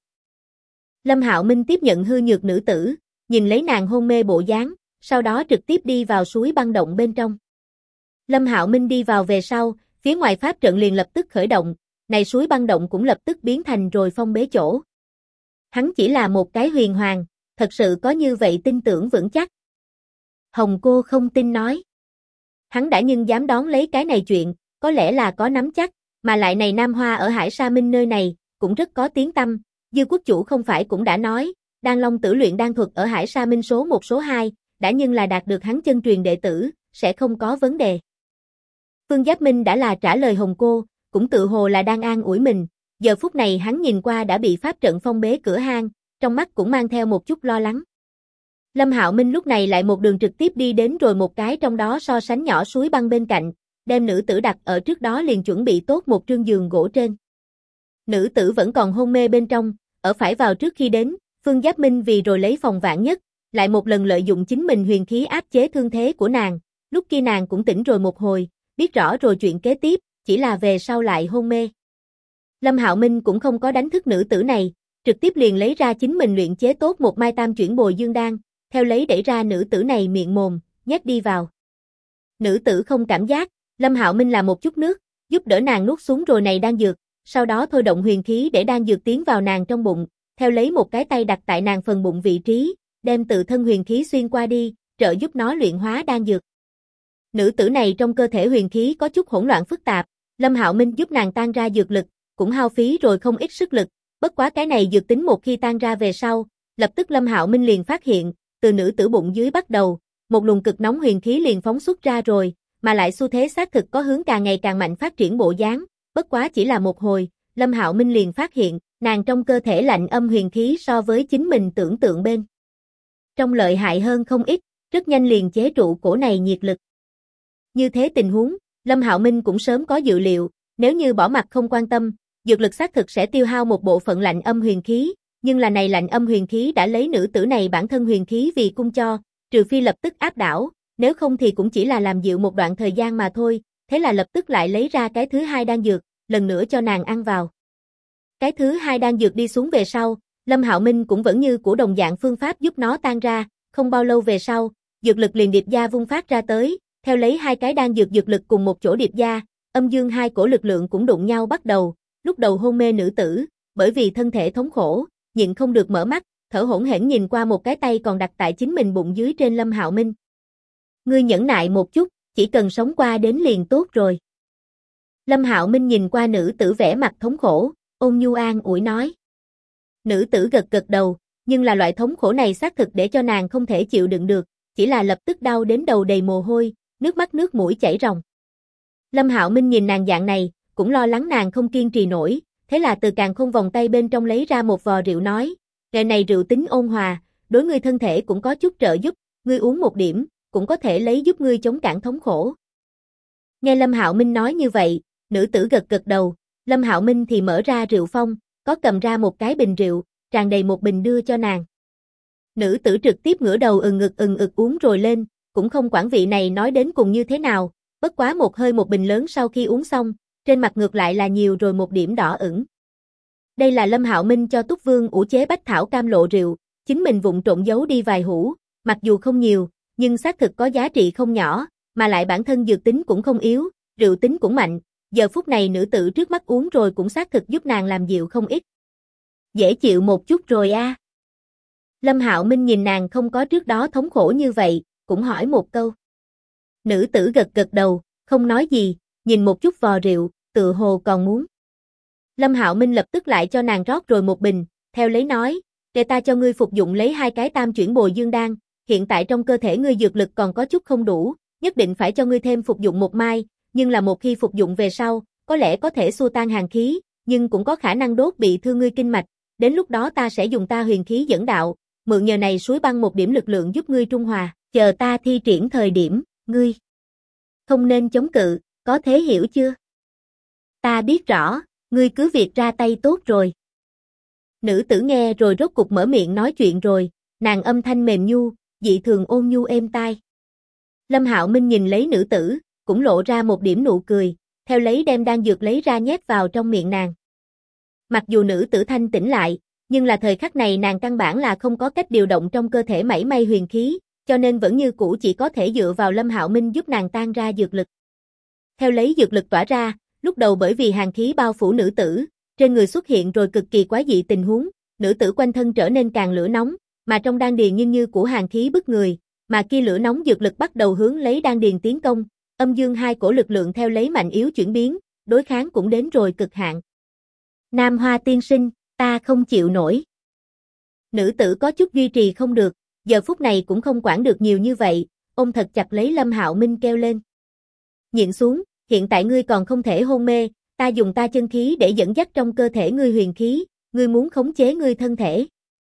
Lâm Hạo Minh tiếp nhận hư nhược nữ tử, nhìn lấy nàng hôn mê bộ dáng, sau đó trực tiếp đi vào suối băng động bên trong. Lâm Hạo Minh đi vào về sau, phía ngoài pháp trận liền lập tức khởi động, này suối băng động cũng lập tức biến thành rồi phong bế chỗ. Hắn chỉ là một cái huyền hoàng, thật sự có như vậy tin tưởng vững chắc. Hồng cô không tin nói. Hắn đã nhưng dám đón lấy cái này chuyện, có lẽ là có nắm chắc, mà lại này Nam Hoa ở Hải Sa Minh nơi này, cũng rất có tiếng tăm, Dư quốc chủ không phải cũng đã nói, Đan Long tử luyện đan thuật ở Hải Sa Minh số 1 số 2, đã nhưng là đạt được hắn chân truyền đệ tử, sẽ không có vấn đề. Phương Giáp Minh đã là trả lời Hồng cô, cũng tự hồ là đang an ủi mình, giờ phút này hắn nhìn qua đã bị pháp trận phong bế cửa hang, trong mắt cũng mang theo một chút lo lắng. Lâm Hạo Minh lúc này lại một đường trực tiếp đi đến rồi một cái trong đó so sánh nhỏ suối băng bên cạnh, đem nữ tử đặt ở trước đó liền chuẩn bị tốt một trương giường gỗ trên. Nữ tử vẫn còn hôn mê bên trong, ở phải vào trước khi đến, Phương Giáp Minh vì rồi lấy phòng vạn nhất, lại một lần lợi dụng chính mình huyền khí áp chế thương thế của nàng, lúc kia nàng cũng tỉnh rồi một hồi, biết rõ rồi chuyện kế tiếp, chỉ là về sau lại hôn mê. Lâm Hạo Minh cũng không có đánh thức nữ tử này, trực tiếp liền lấy ra chính mình luyện chế tốt một mai tam chuyển bồi dương đan, theo lấy đẩy ra nữ tử này miệng mồm, nhét đi vào. Nữ tử không cảm giác, Lâm Hạo Minh làm một chút nước, giúp đỡ nàng nuốt xuống rồi này đan dược, sau đó thôi động huyền khí để đan dược tiến vào nàng trong bụng, theo lấy một cái tay đặt tại nàng phần bụng vị trí, đem tự thân huyền khí xuyên qua đi, trợ giúp nó luyện hóa đan dược. Nữ tử này trong cơ thể huyền khí có chút hỗn loạn phức tạp, Lâm Hạo Minh giúp nàng tan ra dược lực, cũng hao phí rồi không ít sức lực, bất quá cái này dược tính một khi tan ra về sau, lập tức Lâm Hạo Minh liền phát hiện, từ nữ tử bụng dưới bắt đầu, một luồng cực nóng huyền khí liền phóng xuất ra rồi, mà lại xu thế xác thực có hướng càng ngày càng mạnh phát triển bộ dáng, bất quá chỉ là một hồi, Lâm Hạo Minh liền phát hiện, nàng trong cơ thể lạnh âm huyền khí so với chính mình tưởng tượng bên trong lợi hại hơn không ít, rất nhanh liền chế trụ cổ này nhiệt lực. Như thế tình huống, Lâm Hạo Minh cũng sớm có dự liệu, nếu như bỏ mặc không quan tâm, dược lực xác thực sẽ tiêu hao một bộ phận lạnh âm huyền khí, nhưng là này lạnh âm huyền khí đã lấy nữ tử này bản thân huyền khí vì cung cho, trừ phi lập tức áp đảo, nếu không thì cũng chỉ là làm dịu một đoạn thời gian mà thôi, thế là lập tức lại lấy ra cái thứ hai đan dược, lần nữa cho nàng ăn vào. Cái thứ hai đan dược đi xuống về sau, Lâm Hạo Minh cũng vẫn như của đồng dạng phương pháp giúp nó tan ra, không bao lâu về sau, dược lực liền điệp gia vung phát ra tới, theo lấy hai cái đan dược lực cùng một chỗ điệp gia, âm dương hai cổ lực lượng cũng đụng nhau bắt đầu, lúc đầu hôn mê nữ tử, bởi vì thân thể thống khổ, nhịn không được mở mắt, thở hổn hển nhìn qua một cái tay còn đặt tại chính mình bụng dưới trên Lâm Hạo Minh. Ngươi nhẫn nại một chút, chỉ cần sống qua đến liền tốt rồi. Lâm Hạo Minh nhìn qua nữ tử vẻ mặt thống khổ, ôn nhu an ủi nói. Nữ tử gật gật đầu, nhưng là loại thống khổ này xác thực để cho nàng không thể chịu đựng được, chỉ là lập tức đau đến đầu đầy mồ hôi, nước mắt nước mũi chảy ròng. Lâm Hạo Minh nhìn nàng dạng này, cũng lo lắng nàng không kiên trì nổi, thế là từ càn khôn vòng tay bên trong lấy ra một vò rượu nói, ngày này rượu tính ôn hòa, đối ngươi thân thể cũng có chút trợ giúp, ngươi uống một điểm, cũng có thể lấy giúp ngươi chống cản thống khổ. Nghe Lâm Hạo Minh nói như vậy, nữ tử gật gật đầu, Lâm Hạo Minh thì mở ra rượu phong, có cầm ra một cái bình rượu, tràn đầy một bình đưa cho nàng. Nữ tử trực tiếp ngửa đầu ừng ực uống rồi lên, cũng không quản vị này nói đến cùng như thế nào, bất quá một hơi một bình lớn sau khi uống xong, trên mặt ngược lại là nhiều rồi một điểm đỏ ửng. Đây là Lâm Hạo Minh cho Túc Vương ủ chế bách thảo cam lộ rượu, chính mình vụng trộn giấu đi vài hũ, mặc dù không nhiều, nhưng xác thực có giá trị không nhỏ, mà lại bản thân dược tính cũng không yếu, rượu tính cũng mạnh, giờ phút này nữ tử trước mắt uống rồi cũng xác thực giúp nàng làm dịu không ít. Dễ chịu một chút rồi a. Lâm Hạo Minh nhìn nàng không có trước đó thống khổ như vậy, cũng hỏi một câu. Nữ tử gật gật đầu, không nói gì, nhìn một chút vò rượu, tự hồ còn muốn. Lâm Hạo Minh lập tức lại cho nàng rót rồi một bình, theo lấy nói, để ta cho ngươi phục dụng lấy 2 cái tam chuyển bồi dương đan, hiện tại trong cơ thể ngươi dược lực còn có chút không đủ, nhất định phải cho ngươi thêm phục dụng một mai, nhưng là một khi phục dụng về sau, có lẽ có thể xua tan hàn khí, nhưng cũng có khả năng đốt bị thương ngươi kinh mạch, đến lúc đó ta sẽ dùng ta huyền khí dẫn đạo, mượn nhờ này suối băng một điểm lực lượng giúp ngươi trung hòa, chờ ta thi triển thời điểm, ngươi không nên chống cự, có thể hiểu chưa? Ta biết rõ, ngươi cứ việc ra tay tốt rồi. Nữ tử nghe rồi rốt cục mở miệng nói chuyện rồi, nàng âm thanh mềm nhu, dị thường ôn nhu êm tai. Lâm Hạo Minh nhìn lấy nữ tử, cũng lộ ra một điểm nụ cười, theo lấy đem đan dược lấy ra nhét vào trong miệng nàng. Mặc dù nữ tử thanh tỉnh lại, nhưng là thời khắc này nàng căn bản là không có cách điều động trong cơ thể mảy may huyền khí, cho nên vẫn như cũ chỉ có thể dựa vào Lâm Hạo Minh giúp nàng tan ra dược lực. Theo lấy dược lực tỏa ra, lúc đầu bởi vì hàn khí bao phủ nữ tử, trên người xuất hiện rồi cực kỳ quái dị tình huống, nữ tử quanh thân trở nên càng lửa nóng, mà trong đan điền như của hàn khí bức người, mà kia lửa nóng dược lực bắt đầu hướng lấy đan điền tiến công, âm dương hai cổ lực lượng theo lấy mạnh yếu chuyển biến, đối kháng cũng đến rồi cực hạn. Nam Hoa tiên sinh, ta không chịu nổi. Nữ tử có chút duy trì không được, giờ phút này cũng không quản được nhiều như vậy, ôm thật chặt lấy Lâm Hạo Minh kêu lên. Nhịn xuống, hiện tại ngươi còn không thể hôn mê, ta dùng ta chân khí để dẫn dắt trong cơ thể ngươi huyền khí, ngươi muốn khống chế ngươi thân thể.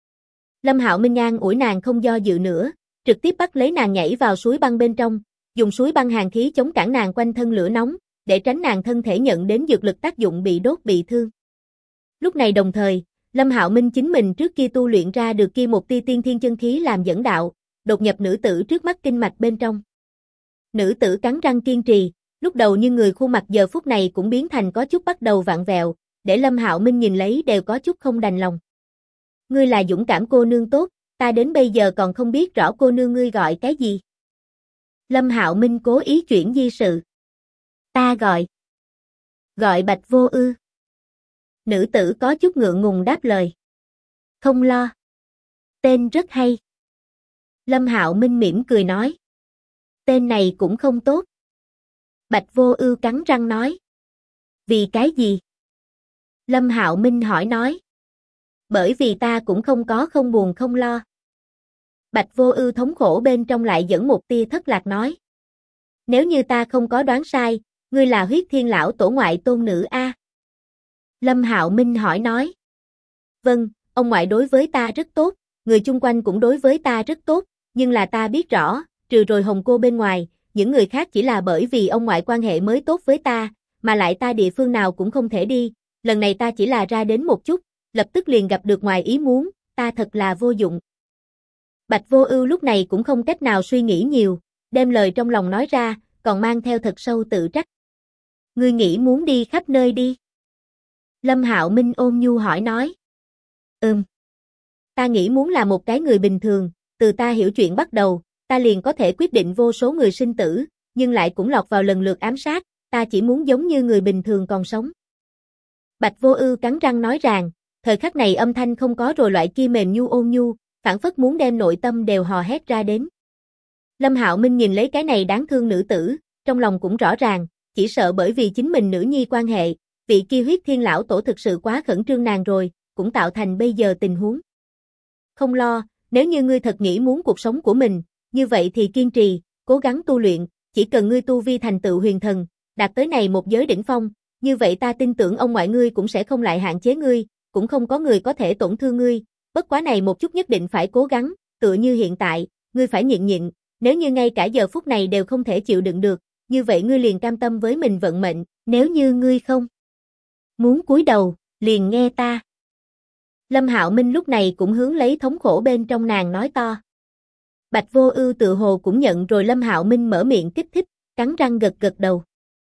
Lâm Hạo Minh an ủi nàng không do dự nữa, trực tiếp bắt lấy nàng nhảy vào suối băng bên trong, dùng suối băng hàn khí chống cản nàng quanh thân lửa nóng, để tránh nàng thân thể nhận đến dược lực tác dụng bị đốt bị thương. Lúc này đồng thời, Lâm Hạo Minh chính mình trước kia tu luyện ra được kia một tia tiên thiên chân khí làm dẫn đạo, đột nhập nữ tử trước mắt kinh mạch bên trong. Nữ tử cắn răng kiên trì, lúc đầu như người khuôn mặt giờ phút này cũng biến thành có chút bắt đầu vặn vẹo, để Lâm Hạo Minh nhìn lấy đều có chút không đành lòng. Ngươi là dũng cảm cô nương tốt, ta đến bây giờ còn không biết rõ cô nương ngươi gọi cái gì. Lâm Hạo Minh cố ý chuyển di sự. Ta gọi Bạch Vô Ư. Nữ tử có chút ngượng ngùng đáp lời. Không lo. Tên rất hay. Lâm Hạo Minh mỉm cười nói. Tên này cũng không tốt. Bạch Vô Ưu cắn răng nói. Vì cái gì? Lâm Hạo Minh hỏi nói. Bởi vì ta cũng không có không buồn không lo. Bạch Vô Ưu thống khổ bên trong lại dẫn một tia thất lạc nói. Nếu như ta không có đoán sai, ngươi là Huyết Thiên lão tổ ngoại tôn nữ a? Lâm Hạo Minh hỏi nói. Vâng, ông ngoại đối với ta rất tốt, người chung quanh cũng đối với ta rất tốt, nhưng là ta biết rõ, trừ rồi Hồng cô bên ngoài, những người khác chỉ là bởi vì ông ngoại quan hệ mới tốt với ta, mà lại ta địa phương nào cũng không thể đi, lần này ta chỉ là ra đến một chút, lập tức liền gặp được ngoài ý muốn, ta thật là vô dụng. Bạch Vô Ưu lúc này cũng không cách nào suy nghĩ nhiều, đem lời trong lòng nói ra, còn mang theo thật sâu tự trách. Ngươi nghĩ muốn đi khắp nơi đi? Lâm Hạo Minh ôn nhu hỏi nói. Ta nghĩ muốn là một cái người bình thường, từ ta hiểu chuyện bắt đầu, ta liền có thể quyết định vô số người sinh tử, nhưng lại cũng lọt vào lần lượt ám sát, ta chỉ muốn giống như người bình thường còn sống. Bạch Vô Ưu cắn răng nói rằng, thời khắc này âm thanh không có rồi loại kia mềm nhu ôn nhu, phảng phất muốn đem nội tâm đều hò hét ra đến. Lâm Hạo Minh nhìn lấy cái này đáng thương nữ tử, trong lòng cũng rõ ràng, chỉ sợ bởi vì chính mình nữ nhi quan hệ, vị kia Huyết Thiên lão tổ thực sự quá khẩn trương nàng rồi, cũng tạo thành bây giờ tình huống. Không lo, nếu như ngươi thật nghĩ muốn cuộc sống của mình, như vậy thì kiên trì, cố gắng tu luyện, chỉ cần ngươi tu vi thành tựu huyền thần, đạt tới này một giới đỉnh phong, như vậy ta tin tưởng ông ngoại ngươi cũng sẽ không lại hạn chế ngươi, cũng không có người có thể tổn thương ngươi, bất quá này một chút nhất định phải cố gắng, tựa như hiện tại, ngươi phải nhịn nhịn, nếu như ngay cả giờ phút này đều không thể chịu đựng được, như vậy ngươi liền cam tâm với mình vận mệnh, nếu như ngươi không muốn cúi đầu, liền nghe ta. Lâm Hạo Minh lúc này cũng hướng lấy thống khổ bên trong nàng nói to. Bạch Vô Ưu tự hồ cũng nhận rồi Lâm Hạo Minh mở miệng kích thích, cắn răng gật gật đầu.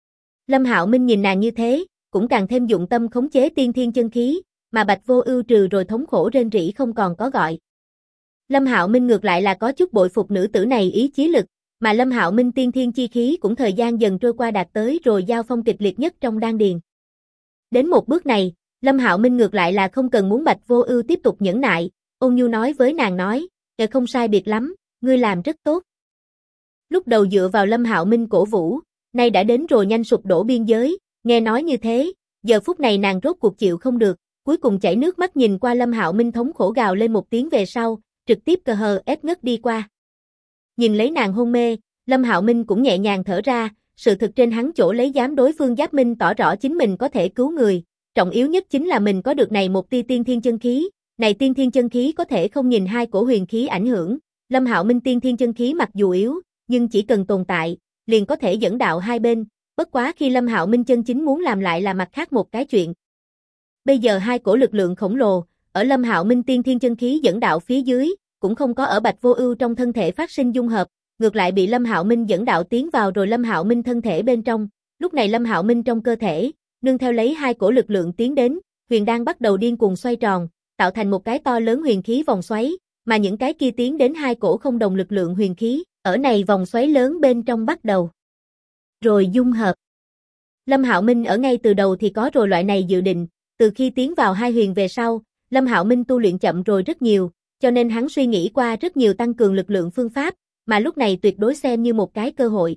Lâm Hạo Minh nhìn nàng như thế, cũng càng thêm dụng tâm khống chế tiên thiên chân khí, mà Bạch Vô Ưu trừ rồi thống khổ rên rỉ không còn có gọi. Lâm Hạo Minh ngược lại là có chút bội phục nữ tử này ý chí lực, mà Lâm Hạo Minh tiên thiên chi khí cũng thời gian dần trôi qua đạt tới rồi giao phong kịch liệt nhất trong đan điền. Đến một bước này, Lâm Hạo Minh ngược lại là không cần muốn Bạch Vô Ưu tiếp tục nhẫn nại, ôn nhu nói với nàng nói, không sai biệt lắm, ngươi làm rất tốt." Lúc đầu dựa vào Lâm Hạo Minh cổ vũ, nay đã đến rồi nhanh sụp đổ biên giới, nghe nói như thế, giờ phút này nàng rốt cuộc chịu không được, cuối cùng chảy nước mắt nhìn qua Lâm Hạo Minh thống khổ gào lên một tiếng về sau, trực tiếp ép ngất đi qua. Nhìn lấy nàng hôn mê, Lâm Hạo Minh cũng nhẹ nhàng thở ra, sự thực trên hắn chỗ lấy dám đối phương Giáp Minh tỏ rõ chính mình có thể cứu người, trọng yếu nhất chính là mình có được này một tia tiên thiên chân khí, này tiên thiên chân khí có thể không nhìn hai cổ huyền khí ảnh hưởng, Lâm Hạo Minh tiên thiên chân khí mặc dù yếu, nhưng chỉ cần tồn tại, liền có thể dẫn đạo hai bên, bất quá khi Lâm Hạo Minh chân chính muốn làm lại là mặt khác một cái chuyện. Bây giờ hai cổ lực lượng khổng lồ, ở Lâm Hạo Minh tiên thiên chân khí dẫn đạo phía dưới, cũng không có ở Bạch Vô Ưu trong thân thể phát sinh dung hợp, ngược lại bị Lâm Hạo Minh dẫn đạo tiến vào rồi Lâm Hạo Minh thân thể bên trong, lúc này Lâm Hạo Minh trong cơ thể, nương theo lấy hai cổ lực lượng tiến đến, huyền đan bắt đầu điên cuồng xoay tròn, tạo thành một cái to lớn huyền khí vòng xoáy, mà những cái kia tiến đến hai cổ không đồng lực lượng huyền khí, ở này vòng xoáy lớn bên trong bắt đầu rồi dung hợp. Lâm Hạo Minh ở ngay từ đầu thì có rồi loại này dự định, từ khi tiến vào hai huyền về sau, Lâm Hạo Minh tu luyện chậm rồi rất nhiều, cho nên hắn suy nghĩ qua rất nhiều tăng cường lực lượng phương pháp, mà lúc này tuyệt đối xem như một cái cơ hội.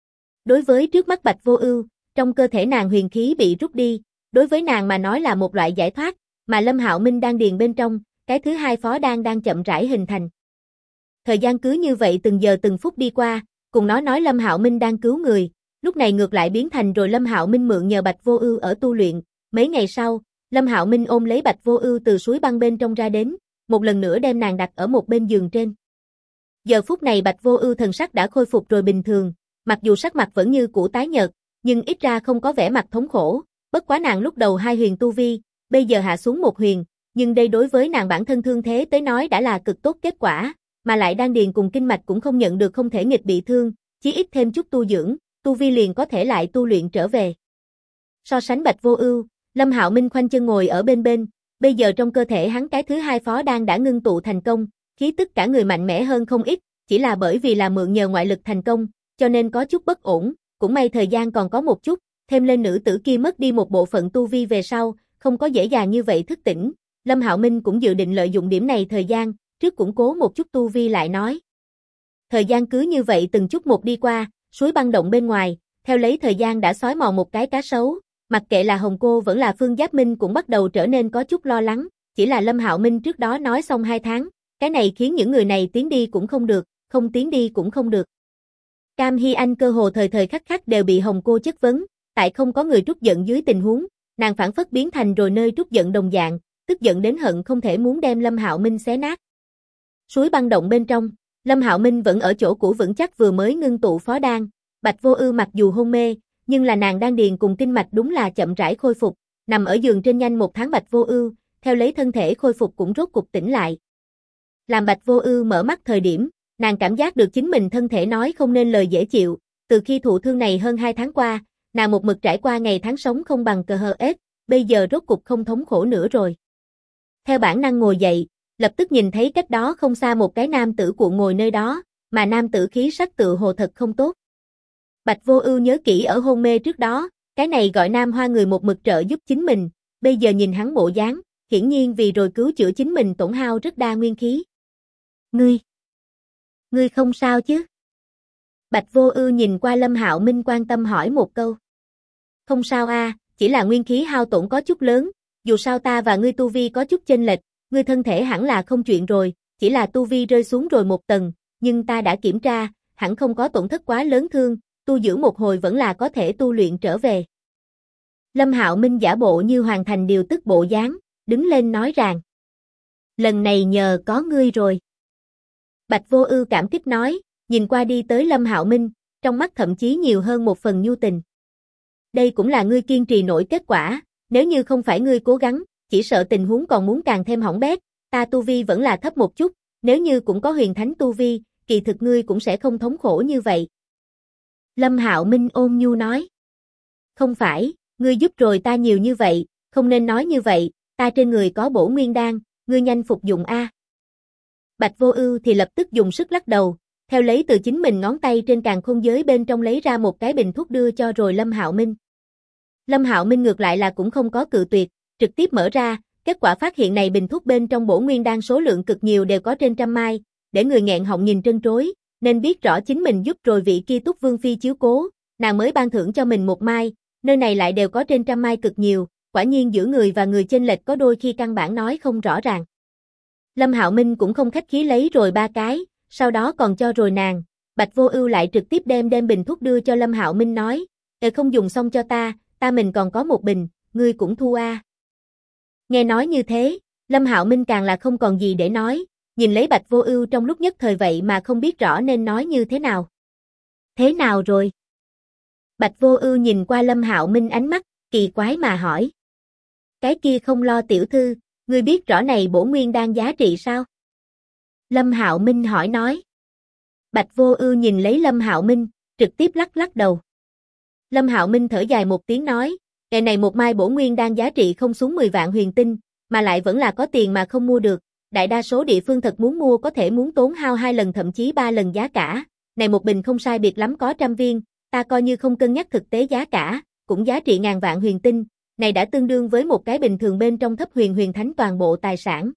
Đối với trước mắt Bạch Vô Ưu, trong cơ thể nàng huyền khí bị rút đi, đối với nàng mà nói là một loại giải thoát, mà Lâm Hạo Minh đang điền bên trong, cái thứ hai phó đan đang chậm rãi hình thành. Thời gian cứ như vậy từng giờ từng phút đi qua, cùng nói Lâm Hạo Minh đang cứu người, lúc này ngược lại biến thành rồi Lâm Hạo Minh mượn nhờ Bạch Vô Ưu ở tu luyện, mấy ngày sau, Lâm Hạo Minh ôm lấy Bạch Vô Ưu từ suối băng bên trong ra đến, một lần nữa đem nàng đặt ở một bên giường trên. Giờ phút này Bạch Vô Ưu thần sắc đã khôi phục rồi bình thường, mặc dù sắc mặt vẫn như cũ tái nhợt, nhưng ít ra không có vẻ mặt thống khổ, bất quá nàng lúc đầu hai huyền tu vi, bây giờ hạ xuống một huyền, nhưng đây đối với nàng bản thân thương thế tới nói đã là cực tốt kết quả, mà lại đan điền cùng kinh mạch cũng không nhận được không thể nghịch bị thương, chỉ ít thêm chút tu dưỡng, tu vi liền có thể lại tu luyện trở về. So sánh Bạch Vô Ưu, Lâm Hạo Minh khoanh chân ngồi ở bên bên, bây giờ trong cơ thể hắn cái thứ hai phó đan đã ngưng tụ thành công, khí tức cả người mạnh mẽ hơn không ít, chỉ là bởi vì là mượn nhờ ngoại lực thành công, cho nên có chút bất ổn, cũng may thời gian còn có một chút, thêm lên nữ tử kia mất đi một bộ phận tu vi về sau, không có dễ dàng như vậy thức tỉnh, Lâm Hạo Minh cũng dự định lợi dụng điểm này thời gian, trước củng cố một chút tu vi lại nói. Thời gian cứ như vậy từng chút một đi qua, suối băng động bên ngoài, theo lấy thời gian đã xói mòn một cái cá sấu, mặc kệ là Hồng Cô vẫn là Phương Giáp Minh cũng bắt đầu trở nên có chút lo lắng, chỉ là Lâm Hạo Minh trước đó nói xong 2 tháng, cái này khiến những người này tiến đi cũng không được, không tiến đi cũng không được. Cam Hy Anh cơ hồ thời thời khắc khắc đều bị Hồng Cô chất vấn, tại không có người trút giận dưới tình huống, nàng phản phất biến thành rồi nơi trút giận đồng dạng, tức giận đến hận không thể muốn đem Lâm Hạo Minh xé nát. Suối băng động bên trong, Lâm Hạo Minh vẫn ở chỗ cũ vững chắc vừa mới ngưng tụ phó đan, Bạch Vô Ưu mặc dù hôn mê, nhưng là nàng đan điền cùng kinh mạch đúng là chậm rãi khôi phục, nằm ở giường trên nhanh 1 tháng Bạch Vô Ưu, theo lấy thân thể khôi phục cũng rốt cục tỉnh lại. Làm Bạch Vô Ưu mở mắt thời điểm, nàng cảm giác được chính mình thân thể nói không nên lời dễ chịu, từ khi thụ thương này hơn 2 tháng qua, nàng một mực trải qua ngày tháng sống không bằng cờ hờ ết, bây giờ rốt cục không thống khổ nữa rồi. Theo bản năng ngồi dậy, lập tức nhìn thấy cách đó không xa một cái nam tử cuộn ngồi nơi đó, mà nam tử khí sắc tựa hồ thật không tốt. Bạch Vô Ưu nhớ kỹ ở hôn mê trước đó, cái này gọi Nam Hoa người một mực trợ giúp chính mình, bây giờ nhìn hắn bộ dáng, hiển nhiên vì rồi cứu chữa chính mình tổn hao rất đa nguyên khí. Ngươi không sao chứ? Bạch Vô Ưu nhìn qua Lâm Hạo Minh quan tâm hỏi một câu. Không sao a, chỉ là nguyên khí hao tổn có chút lớn, dù sao ta và ngươi tu vi có chút chênh lệch, ngươi thân thể hẳn là không chuyện rồi, chỉ là tu vi rơi xuống rồi 1 tầng, nhưng ta đã kiểm tra, hẳn không có tổn thất quá lớn thương, tu dưỡng một hồi vẫn là có thể tu luyện trở về. Lâm Hạo Minh giả bộ như hoàn thành điều tức bộ dáng, đứng lên nói rằng. Lần này nhờ có ngươi rồi. Bạch Vô Ưu cảm kích nói, nhìn qua đi tới Lâm Hạo Minh, trong mắt thậm chí nhiều hơn một phần nhu tình. Đây cũng là ngươi kiên trì nổi kết quả, nếu như không phải ngươi cố gắng, chỉ sợ tình huống còn muốn càng thêm hỏng bét, ta tu vi vẫn là thấp một chút, nếu như cũng có huyền thánh tu vi, kỳ thực ngươi cũng sẽ không thống khổ như vậy. Lâm Hạo Minh ôn nhu nói. Không phải, ngươi giúp rồi ta nhiều như vậy, không nên nói như vậy, ta trên người có bổ nguyên đan, ngươi nhanh phục dụng a. Bạch Vô Ưu thì lập tức dùng sức lắc đầu, theo lấy từ chính mình ngón tay trên càn khôn giới bên trong lấy ra một cái bình thuốc đưa cho rồi Lâm Hạo Minh. Lâm Hạo Minh ngược lại là cũng không có cự tuyệt, trực tiếp mở ra, kết quả phát hiện này bình thuốc bên trong bổ nguyên đan số lượng cực nhiều đều có trên 100 mai, để người nghẹn họng nhìn trân trối, nên biết rõ chính mình giúp rồi vị kia Túc Vương phi chiếu cố, nàng mới ban thưởng cho mình 1 mai, nơi này lại đều có trên 100 mai cực nhiều, quả nhiên giữa người và người chênh lệch có đôi khi căn bản nói không rõ ràng. Lâm Hạo Minh cũng không khách khí lấy rồi 3 cái, sau đó còn cho rồi nàng, Bạch Vô Ưu lại trực tiếp đem bình thuốc đưa cho Lâm Hạo Minh nói, không dùng xong cho ta mình còn có 1 bình, ngươi cũng thu a. Nghe nói như thế, Lâm Hạo Minh càng là không còn gì để nói, nhìn lấy Bạch Vô Ưu trong lúc nhất thời vậy mà không biết rõ nên nói như thế nào. Thế nào rồi? Bạch Vô Ưu nhìn qua Lâm Hạo Minh ánh mắt kỳ quái mà hỏi. Cái kia không lo tiểu thư, ngươi biết rõ này bổ nguyên đan giá trị sao? Lâm Hạo Minh hỏi nói. Bạch Vô Ưu nhìn lấy Lâm Hạo Minh, trực tiếp lắc lắc đầu. Lâm Hạo Minh thở dài một tiếng nói, ngày này 1 mai bổ nguyên đan giá trị không xuống 10 vạn huyền tinh, mà lại vẫn là có tiền mà không mua được, đại đa số địa phương thật muốn mua có thể muốn tốn hao 2 lần thậm chí 3 lần giá cả, này một bình không sai biệt lắm có 100 viên, ta coi như không cân nhắc thực tế giá cả, cũng giá trị ngàn vạn huyền tinh, này đã tương đương với một cái bình thường bên trong thấp huyền thánh toàn bộ tài sản.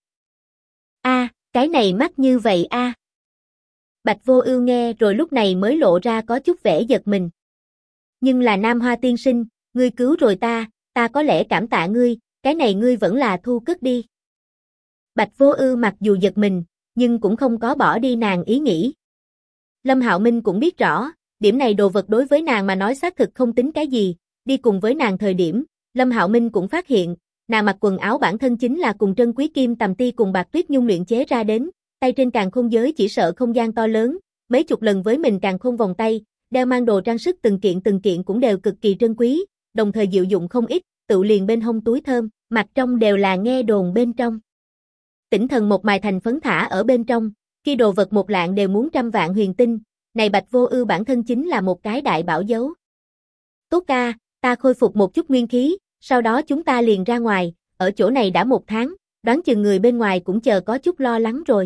A, cái này mắc như vậy a. Bạch Vô Ưu nghe rồi lúc này mới lộ ra có chút vẻ giật mình. Nhưng là Nam Hoa tiên sinh, ngươi cứu rồi ta có lẽ cảm tạ ngươi, cái này ngươi vẫn là thu cất đi. Bạch Vô Ưu mặc dù giật mình, nhưng cũng không có bỏ đi nàng ý nghĩ. Lâm Hạo Minh cũng biết rõ, điểm này đồ vật đối với nàng mà nói xác thực không tính cái gì, đi cùng với nàng thời điểm, Lâm Hạo Minh cũng phát hiện, nàng mặc quần áo bản thân chính là cùng trân quý kim tầm ti cùng bạc tuyết nhung luyện chế ra đến, tay trên càn khôn giới chỉ sợ không gian to lớn, mấy chục lần với mình càn khôn vòng tay, đeo mang đồ trang sức từng kiện cũng đều cực kỳ trân quý, đồng thời diệu dụng không ít, tự liền bên hông túi thơm, mặt trong đều là nghe đồn bên trong. Tỉnh thần một mài thành phấn thả ở bên trong, khi đồ vật 1 lạng đều muốn 100 vạn huyền tinh, này Bạch Vô Ưu bản thân chính là một cái đại bảo dấu. Tốt ca, ta khôi phục một chút nguyên khí, sau đó chúng ta liền ra ngoài, ở chỗ này đã 1 tháng, đoán chừng người bên ngoài cũng chờ có chút lo lắng rồi.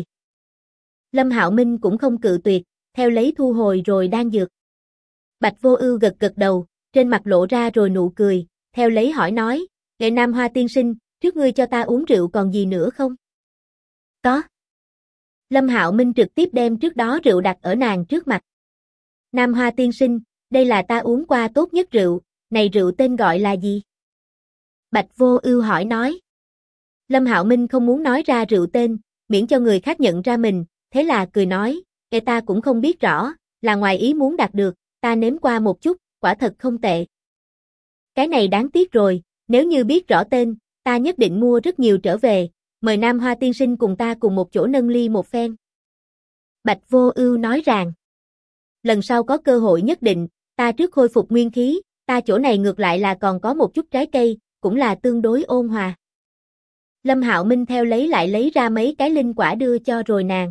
Lâm Hạo Minh cũng không cự tuyệt, theo lấy thu hồi rồi đan dược. Bạch Vô Ưu gật gật đầu, trên mặt lộ ra rồi nụ cười, theo lấy hỏi nói, "Nghệ Nam Hoa tiên sinh, trước ngươi cho ta uống rượu còn gì nữa không?" "Có." Lâm Hạo Minh trực tiếp đem trước đó rượu đặt ở nàng trước mặt. Nam Hoa tiên sinh, đây là ta uống qua tốt nhất rượu, này rượu tên gọi là gì? Bạch Vô Ưu hỏi nói. Lâm Hạo Minh không muốn nói ra rượu tên, miễn cho người khác nhận ra mình, thế là cười nói, ta cũng không biết rõ, là ngoài ý muốn đạt được, ta nếm qua một chút, quả thật không tệ. Cái này đáng tiếc rồi, nếu như biết rõ tên, ta nhất định mua rất nhiều trở về, mời Nam Hoa tiên sinh cùng ta cùng một chỗ nâng ly một phen. Bạch Vô Ưu nói rằng, lần sau có cơ hội nhất định, ta trước khôi phục nguyên khí, ta chỗ này ngược lại là còn có một chút trái cây, cũng là tương đối ôn hòa. Lâm Hạo Minh theo lấy ra mấy cái linh quả đưa cho rồi nàng.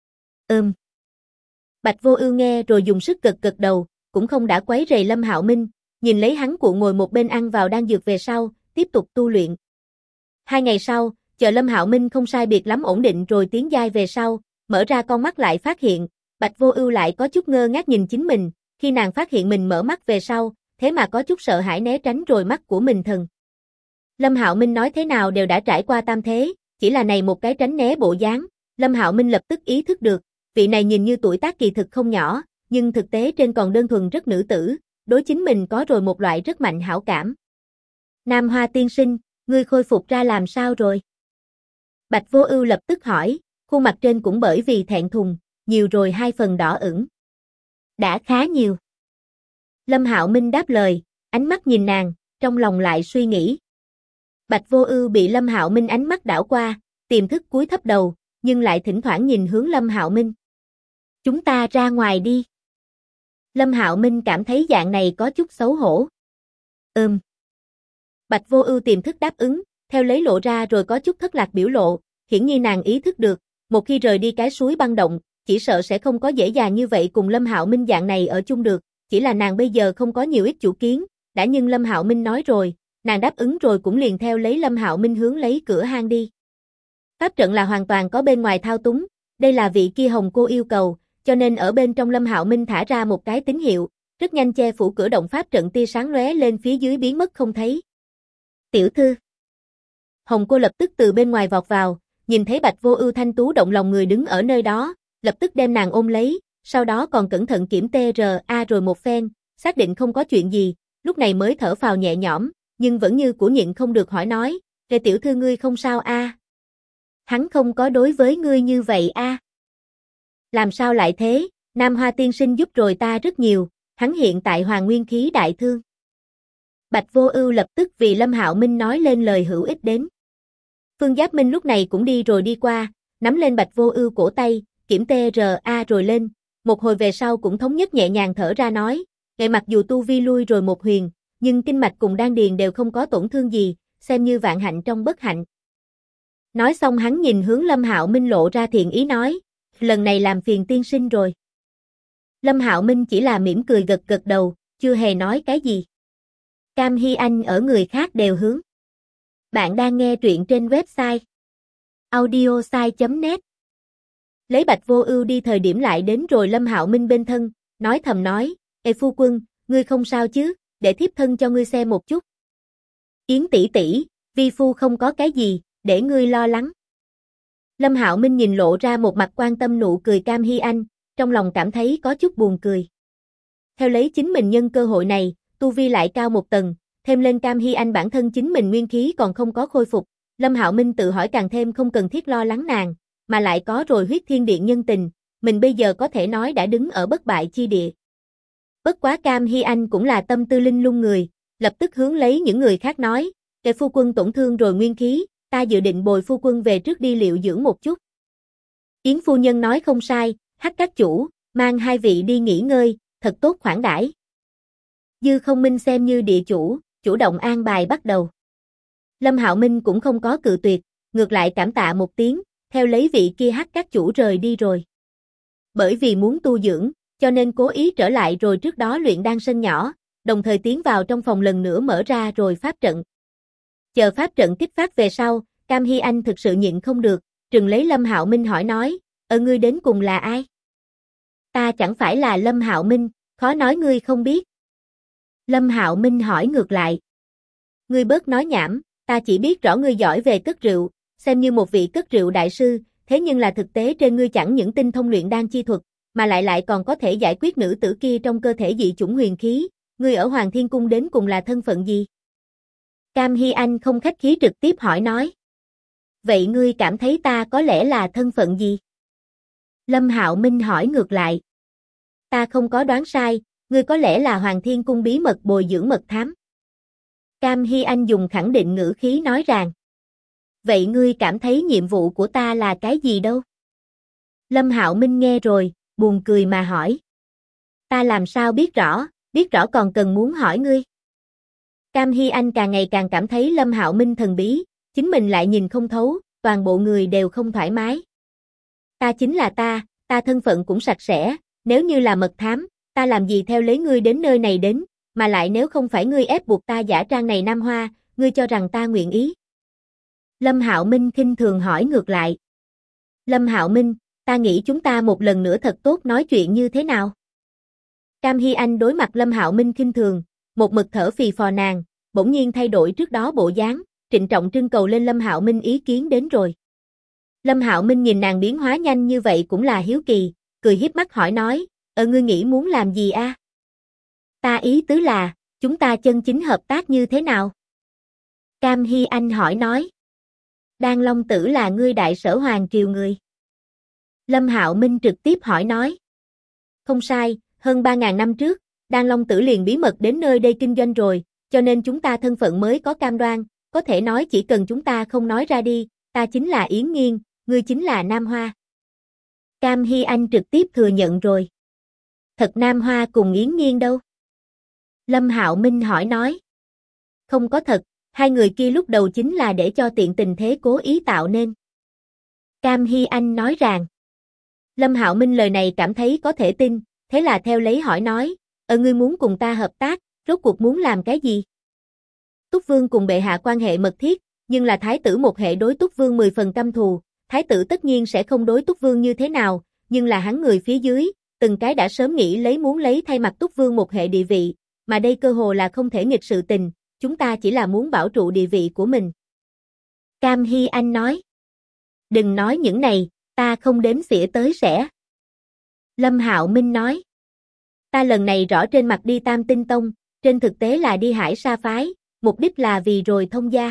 Bạch Vô Ưu nghe rồi dùng sức gật đầu, cũng không đã quấy rầy Lâm Hạo Minh, nhìn lấy hắn cuộn ngồi một bên ăn vào đan dược về sau, tiếp tục tu luyện. 2 ngày sau, chờ Lâm Hạo Minh không sai biệt lắm ổn định rồi tiến giai về sau, mở ra con mắt lại phát hiện, Bạch Vô Ưu lại có chút ngơ ngác nhìn chính mình, khi nàng phát hiện mình mở mắt về sau, thế mà có chút sợ hãi né tránh rồi mắt của mình thần. Lâm Hạo Minh nói thế nào đều đã trải qua tam thế, chỉ là này một cái tránh né bộ dáng, Lâm Hạo Minh lập tức ý thức được, vị này nhìn như tuổi tác kỳ thực không nhỏ, nhưng thực tế trên còn đơn thuần rất nữ tử, đối chính mình có rồi một loại rất mạnh hảo cảm. Nam Hoa tiên sinh, ngươi khôi phục ra làm sao rồi? Bạch Vô Ưu lập tức hỏi, khuôn mặt trên cũng bởi vì thẹn thùng, nhiều rồi 2 phần đỏ ửng. Đã khá nhiều. Lâm Hạo Minh đáp lời, ánh mắt nhìn nàng, trong lòng lại suy nghĩ. Bạch Vô Ưu bị Lâm Hạo Minh ánh mắt đảo qua, tiềm thức cúi thấp đầu, nhưng lại thỉnh thoảng nhìn hướng Lâm Hạo Minh. Chúng ta ra ngoài đi. Lâm Hạo Minh cảm thấy dạng này có chút xấu hổ. Bạch Vô Ưu tiềm thức đáp ứng, theo lấy lộ ra rồi có chút thất lạc biểu lộ, hiển nhiên nàng ý thức được, một khi rời đi cái suối băng động, chỉ sợ sẽ không có dễ dàng như vậy cùng Lâm Hạo Minh dạng này ở chung được, chỉ là nàng bây giờ không có nhiều ít chủ kiến, đã nhưng Lâm Hạo Minh nói rồi, nàng đáp ứng rồi cũng liền theo lấy Lâm Hạo Minh hướng lấy cửa hang đi. Pháp trận là hoàn toàn có bên ngoài thao túng, đây là vị kia hồng cô yêu cầu, cho nên ở bên trong Lâm Hạo Minh thả ra một cái tín hiệu, rất nhanh che phủ cửa động pháp trận tia sáng lóe lên phía dưới biến mất không thấy. Tiểu thư. Hồng cô lập tức từ bên ngoài vọt vào, nhìn thấy Bạch Vô Ưu thanh tú động lòng người đứng ở nơi đó, lập tức đem nàng ôm lấy, sau đó còn cẩn thận kiểm TRA rồi một phen, xác định không có chuyện gì, lúc này mới thở phào nhẹ nhõm, nhưng vẫn như của nhịn không được hỏi nói, "Kệ tiểu thư ngươi không sao a?" Hắn không có đối với ngươi như vậy a? Làm sao lại thế, Nam Hoa tiên sinh giúp rồi ta rất nhiều, hắn hiện tại hoàng nguyên khí đại thương. Bạch Vô Ưu lập tức vì Lâm Hạo Minh nói lên lời hữu ích đến. Phương Giáp Minh lúc này cũng đi rồi đi qua, nắm lên Bạch Vô Ưu cổ tay, kiểm TRA rồi lên, một hồi về sau cũng thống nhất nhẹ nhàng thở ra nói, "Ngài mặc dù tu vi lui rồi một huyền, nhưng kinh mạch cùng đan điền đều không có tổn thương gì, xem như vạn hạnh trong bất hạnh." Nói xong hắn nhìn hướng Lâm Hạo Minh lộ ra thiện ý nói, "Lần này làm phiền tiên sinh rồi." Lâm Hạo Minh chỉ là mỉm cười gật đầu, chưa hề nói cái gì. Cam Hi Anh ở người khác đều hướng. Bạn đang nghe truyện trên website audiosai.net. Lấy Bạch Vô Ưu đi thời điểm lại đến rồi Lâm Hạo Minh bên thân, nói thầm nói, "Ê phu quân, ngươi không sao chứ, để thiếp thân cho ngươi xem một chút." "Yến tỷ tỷ, vi phu không có cái gì, để ngươi lo lắng." Lâm Hạo Minh nhìn lộ ra một mặt quan tâm nụ cười Cam Hi Anh, trong lòng cảm thấy có chút buồn cười. Theo lấy chính mình nhân cơ hội này, tu vi lại cao một tầng, thêm lên Cam Hi Anh bản thân chính mình nguyên khí còn không có khôi phục, Lâm Hạo Minh tự hỏi càng thêm không cần thiết lo lắng nàng, mà lại có rồi huyết thiên điện nhân tình, mình bây giờ có thể nói đã đứng ở bất bại chi địa. Bất quá Cam Hi Anh cũng là tâm tư linh lung người, lập tức hướng lấy những người khác nói, "Kẻ phu quân tổn thương rồi nguyên khí, ta dự định bồi phu quân về trước đi liệu dưỡng một chút." Yến phu nhân nói không sai, Hắc các chủ, mang 2 vị đi nghỉ ngơi, thật tốt khoản đãi. Dư Không Minh xem như địa chủ, chủ động an bài bắt đầu. Lâm Hạo Minh cũng không có cự tuyệt, ngược lại cảm tạ một tiếng, theo lấy vị kia Hắc các chủ rời đi rồi. Bởi vì muốn tu dưỡng, cho nên cố ý trở lại rồi trước đó luyện đan sân nhỏ, đồng thời tiến vào trong phòng lần nữa mở ra rồi pháp trận. Chờ pháp trận kích phát về sau, Cam Hi Anh thực sự nhịn không được, trừng lấy Lâm Hạo Minh hỏi nói, ngươi đến cùng là ai?" "Ta chẳng phải là Lâm Hạo Minh, khó nói ngươi không biết." Lâm Hạo Minh hỏi ngược lại. "Ngươi bớt nói nhảm, ta chỉ biết rõ ngươi giỏi về cất rượu, xem như một vị cất rượu đại sư, thế nhưng là thực tế trên ngươi chẳng những tinh thông luyện đan chi thuật, mà lại còn có thể giải quyết nữ tử kia trong cơ thể dị chủng huyền khí, ngươi ở Hoàng Thiên Cung đến cùng là thân phận gì? Cam Hy Anh không khách khí trực tiếp hỏi nói. Vậy ngươi cảm thấy ta có lẽ là thân phận gì? Lâm Hạo Minh hỏi ngược lại. Ta không có đoán sai, ngươi có lẽ là Hoàng Thiên Cung bí mật bồi dưỡng mật thám. Cam Hy Anh dùng khẳng định ngữ khí nói rằng. Vậy ngươi cảm thấy nhiệm vụ của ta là cái gì đâu? Lâm Hạo Minh nghe rồi, buồn cười mà hỏi. Ta làm sao biết rõ còn cần muốn hỏi ngươi. Cam Hy Anh càng ngày càng cảm thấy Lâm Hạo Minh thần bí, chính mình lại nhìn không thấu, toàn bộ người đều không thoải mái. Ta chính là ta thân phận cũng sạch sẽ, nếu như là mật thám, ta làm gì theo lấy ngươi đến nơi này đến, mà lại nếu không phải ngươi ép buộc ta giả trang này Nam Hoa, ngươi cho rằng ta nguyện ý. Lâm Hạo Minh khinh thường hỏi ngược lại. Lâm Hạo Minh, ta nghĩ chúng ta một lần nữa thật tốt nói chuyện như thế nào? Cam Hy Anh đối mặt Lâm Hạo Minh khinh thường, một mực thở phì phò nàng, bỗng nhiên thay đổi trước đó bộ dáng, trịnh trọng trưng cầu lên Lâm Hạo Minh ý kiến đến rồi. Lâm Hạo Minh nhìn nàng biến hóa nhanh như vậy cũng là hiếu kỳ, cười hiếp mắt hỏi nói, ngươi nghĩ muốn làm gì a? Ta ý tứ là, chúng ta chân chính hợp tác như thế nào? Cam Hy Anh hỏi nói. Đan Long Tử là ngươi Đại Sở Hoàng Triều người. Lâm Hạo Minh trực tiếp hỏi nói. Không sai, hơn 3.000 năm trước, Đan Long Tử liền bí mật đến nơi đây kinh doanh rồi, cho nên chúng ta thân phận mới có cam đoan, có thể nói chỉ cần chúng ta không nói ra đi, ta chính là Yến Nghiên, ngươi chính là Nam Hoa. Cam Hy Anh trực tiếp thừa nhận rồi. Thật Nam Hoa cùng Yến Nghiên đâu? Lâm Hạo Minh hỏi nói. Không có thật, hai người kia lúc đầu chính là để cho tiện tình thế cố ý tạo nên. Cam Hy Anh nói rằng. Lâm Hạo Minh lời này cảm thấy có thể tin, thế là theo lấy hỏi nói, ngươi muốn cùng ta hợp tác, rốt cuộc muốn làm cái gì? Túc Vương cùng bệ hạ quan hệ mật thiết, nhưng là thái tử một hệ đối Túc Vương 10 phần căm thù, thái tử tất nhiên sẽ không đối Túc Vương như thế nào, nhưng là hắn người phía dưới, từng cái đã sớm nghĩ muốn lấy thay mặt Túc Vương một hệ địa vị, mà đây cơ hồ là không thể nghịch sự tình, chúng ta chỉ là muốn bảo trụ địa vị của mình. Cam Hy Anh nói. Đừng nói những này, ta không đếm xỉa tới sẽ. Lâm Hạo Minh nói. Ta lần này rõ trên mặt đi Tam Tinh Tông, trên thực tế là đi Hải Sa phái, mục đích là vì rồi thông gia.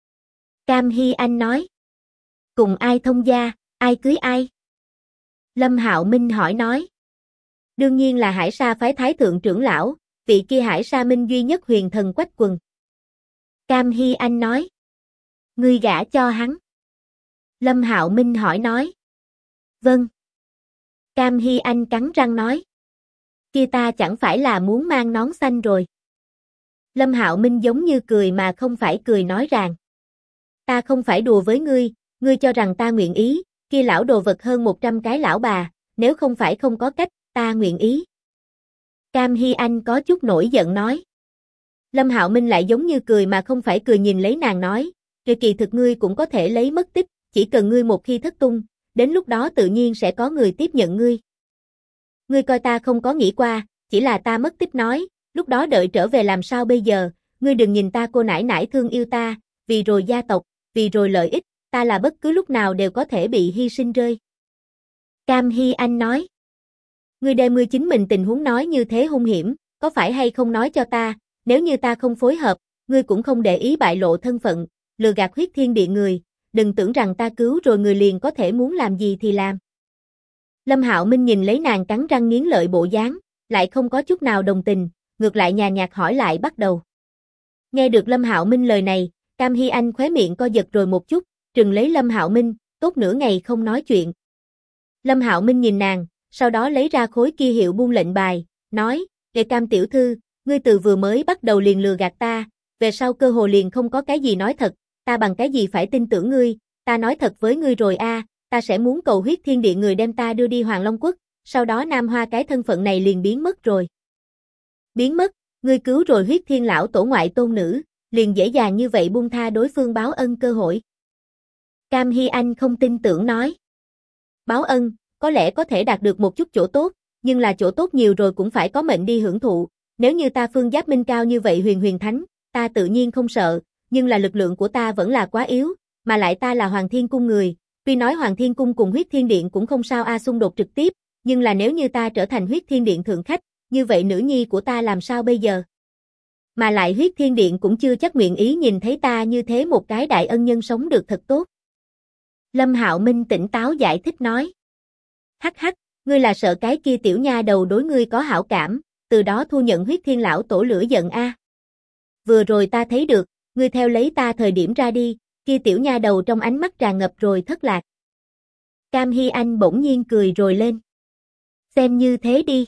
Cam Hy Anh nói. Cùng ai thông gia, ai cưới ai? Lâm Hạo Minh hỏi nói. Đương nhiên là Hải Sa phái thái thượng trưởng lão, vị kia Hải Sa Minh duy nhất huyền thần Quách Quần. Cam Hy Anh nói. Ngươi gả cho hắn. Lâm Hạo Minh hỏi nói. Vâng. Cam Hy Anh cắn răng nói. Kia ta chẳng phải là muốn mang nón xanh rồi. Lâm Hạo Minh giống như cười mà không phải cười nói rằng. Ta không phải đùa với ngươi cho rằng ta nguyện ý, kia lão đồ vật hơn 100 cái lão bà, nếu không phải không có cách, ta nguyện ý. Cam Hy Anh có chút nổi giận nói. Lâm Hạo Minh lại giống như cười mà không phải cười nhìn lấy nàng nói, kỳ thực ngươi cũng có thể lấy mất tích, chỉ cần ngươi một khi thất tung, đến lúc đó tự nhiên sẽ có người tiếp nhận ngươi. Ngươi coi ta không có nghĩ qua, chỉ là ta mất tích nói, lúc đó đợi trở về làm sao bây giờ, ngươi đừng nhìn ta cô nãi nãi thương yêu ta, vì rồi gia tộc, vì rồi lợi ích, ta là bất cứ lúc nào đều có thể bị hy sinh rơi. Cam Hy Anh nói. Ngươi đem ngươi chính mình tình huống nói như thế hung hiểm, có phải hay không nói cho ta, nếu như ta không phối hợp, ngươi cũng không để ý bại lộ thân phận, lừa gạt huyết thiên địa người, đừng tưởng rằng ta cứu rồi người liền có thể muốn làm gì thì làm. Lâm Hạo Minh nhìn lấy nàng cắn răng nghiến lợi bộ dáng, lại không có chút nào đồng tình, ngược lại nhàn nhạt hỏi lại bắt đầu. Nghe được Lâm Hạo Minh lời này, Cam Hy Anh khóe miệng co giật rồi một chút, trừng lấy Lâm Hạo Minh, tốt nửa ngày không nói chuyện. Lâm Hạo Minh nhìn nàng, sau đó lấy ra khối kia hiệu buôn lệnh bài, nói, Cam tiểu thư, ngươi từ vừa mới bắt đầu liền lừa gạt ta, về sau cơ hồ liền không có cái gì nói thật, ta bằng cái gì phải tin tưởng ngươi, ta nói thật với ngươi rồi ta sẽ muốn cầu huyết thiên địa người đem ta đưa đi Hoàng Long Quốc, sau đó Nam Hoa cái thân phận này liền biến mất rồi. Biến mất, ngươi cứu rồi huyết thiên lão tổ ngoại tôn nữ, liền dễ dàng như vậy buông tha đối phương báo ân cơ hội. Cam Hy Anh không tin tưởng nói. Báo ân, có lẽ có thể đạt được một chút chỗ tốt, nhưng là chỗ tốt nhiều rồi cũng phải có mệnh đi hưởng thụ, nếu như ta Phương Giáp Minh cao như vậy huyền thánh, ta tự nhiên không sợ, nhưng là lực lượng của ta vẫn là quá yếu, mà lại ta là Hoàng Thiên Cung người, Tuy nói Hoàng Thiên Cung cùng Huyết Thiên Điện cũng không sao xung đột trực tiếp, nhưng là nếu như ta trở thành Huyết Thiên Điện thượng khách, như vậy nữ nhi của ta làm sao bây giờ? Mà lại Huyết Thiên Điện cũng chưa chắc nguyện ý nhìn thấy ta như thế một cái đại ân nhân sống được thật tốt. Lâm Hạo Minh tỉnh táo giải thích nói. Hắc hắc, ngươi là sợ cái kia tiểu nha đầu đối ngươi có hảo cảm, từ đó thu nhận Huyết Thiên lão tổ lửa giận a. Vừa rồi ta thấy được, ngươi theo lấy ta thời điểm ra đi, kia tiểu nha đầu trong ánh mắt tràn ngập rồi thất lạc. Cam Hy Anh bỗng nhiên cười rồi lên. Xem như thế đi.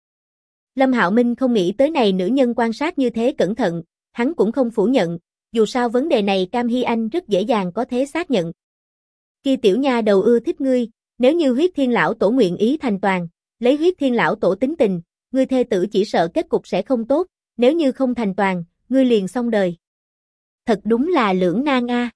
Lâm Hạo Minh không nghĩ tới này nữ nhân quan sát như thế cẩn thận, hắn cũng không phủ nhận, dù sao vấn đề này Cam Hy Anh rất dễ dàng có thể xác nhận. Kia tiểu nha đầu ưa thích ngươi, nếu như Huyết Thiên lão tổ nguyện ý thành toàn, lấy Huyết Thiên lão tổ tính tình, ngươi thê tử chỉ sợ kết cục sẽ không tốt, nếu như không thành toàn, ngươi liền xong đời. Thật đúng là lưỡng nan a.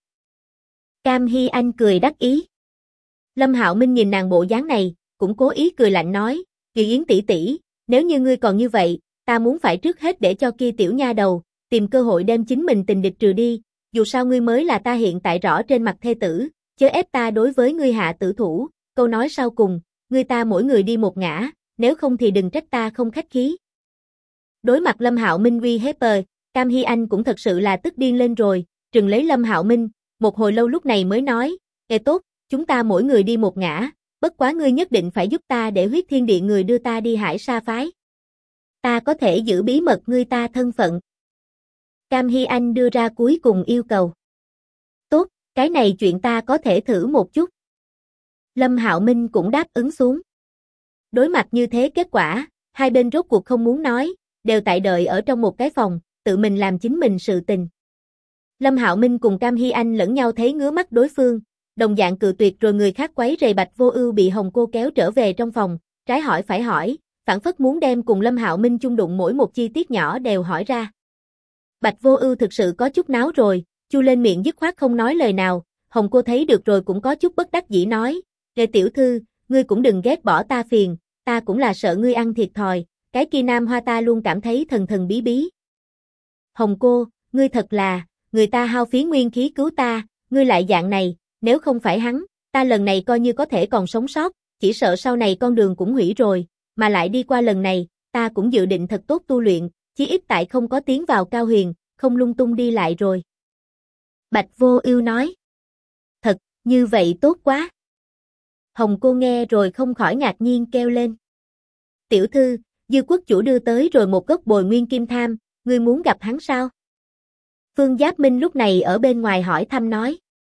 Cam Hy Anh cười đắc ý. Lâm Hạo Minh nhìn nàng bộ dáng này, cũng cố ý cười lạnh nói, Kỳ Yến tỷ tỷ, nếu như ngươi còn như vậy, ta muốn phải trước hết để cho kia tiểu nha đầu, tìm cơ hội đem chính mình tình địch trừ đi, dù sao ngươi mới là ta hiện tại rõ trên mặt thê tử, chớ ép ta đối với ngươi hạ tử thủ, câu nói sau cùng, ngươi ta mỗi người đi một ngã, nếu không thì đừng trách ta không khách khí. Đối mặt Lâm Hạo Minh uy hiếp, Cam Hy Anh cũng thật sự là tức điên lên rồi, trừng lấy Lâm Hạo Minh, một hồi lâu lúc này mới nói, tốt, chúng ta mỗi người đi một ngã, bất quá ngươi nhất định phải giúp ta để Huyết Thiên Điện người đưa ta đi Hải Sa phái. Ta có thể giữ bí mật ngươi ta thân phận. Cam Hy Anh đưa ra cuối cùng yêu cầu. Tốt, cái này chuyện ta có thể thử một chút. Lâm Hạo Minh cũng đáp ứng xuống. Đối mặt như thế kết quả, hai bên rốt cuộc không muốn nói, đều tại đợi ở trong một cái phòng, tự mình làm chính mình sự tình. Lâm Hạo Minh cùng Cam Hy Anh lẫn nhau thấy ngứa mắt đối phương, đồng dạng cự tuyệt rồi người khác quấy rầy Bạch Vô Ưu bị Hồng Cô kéo trở về trong phòng, trái hỏi phải hỏi, phảng phất muốn đem cùng Lâm Hạo Minh chung đụng mỗi một chi tiết nhỏ đều hỏi ra. Bạch Vô Ưu thực sự có chút náo rồi, chu lên miệng dứt khoát không nói lời nào, Hồng Cô thấy được rồi cũng có chút bất đắc dĩ nói, "Lệ tiểu thư, ngươi cũng đừng ghét bỏ ta phiền, ta cũng là sợ ngươi ăn thiệt thòi, cái kia Nam Hoa ta luôn cảm thấy thần thần bí bí." "Hồng Cô, ngươi thật là, người ta hao phí nguyên khí cứu ta, ngươi lại dạng này, nếu không phải hắn, ta lần này coi như có thể còn sống sót, chỉ sợ sau này con đường cũng hủy rồi, mà lại đi qua lần này, ta cũng dự định thật tốt tu luyện, chí ít tại không có tiến vào cao huyền, không lung tung đi lại rồi." Bạch Vô Ưu nói. "Thật, như vậy tốt quá." Hồng Cô nghe rồi không khỏi ngạc nhiên kêu lên. "Tiểu thư, Dư quốc chủ đưa tới rồi một gốc bồi nguyên kim tham, ngươi muốn gặp hắn sao?" Phương Giáp Minh lúc này ở bên ngoài hỏi thăm nói.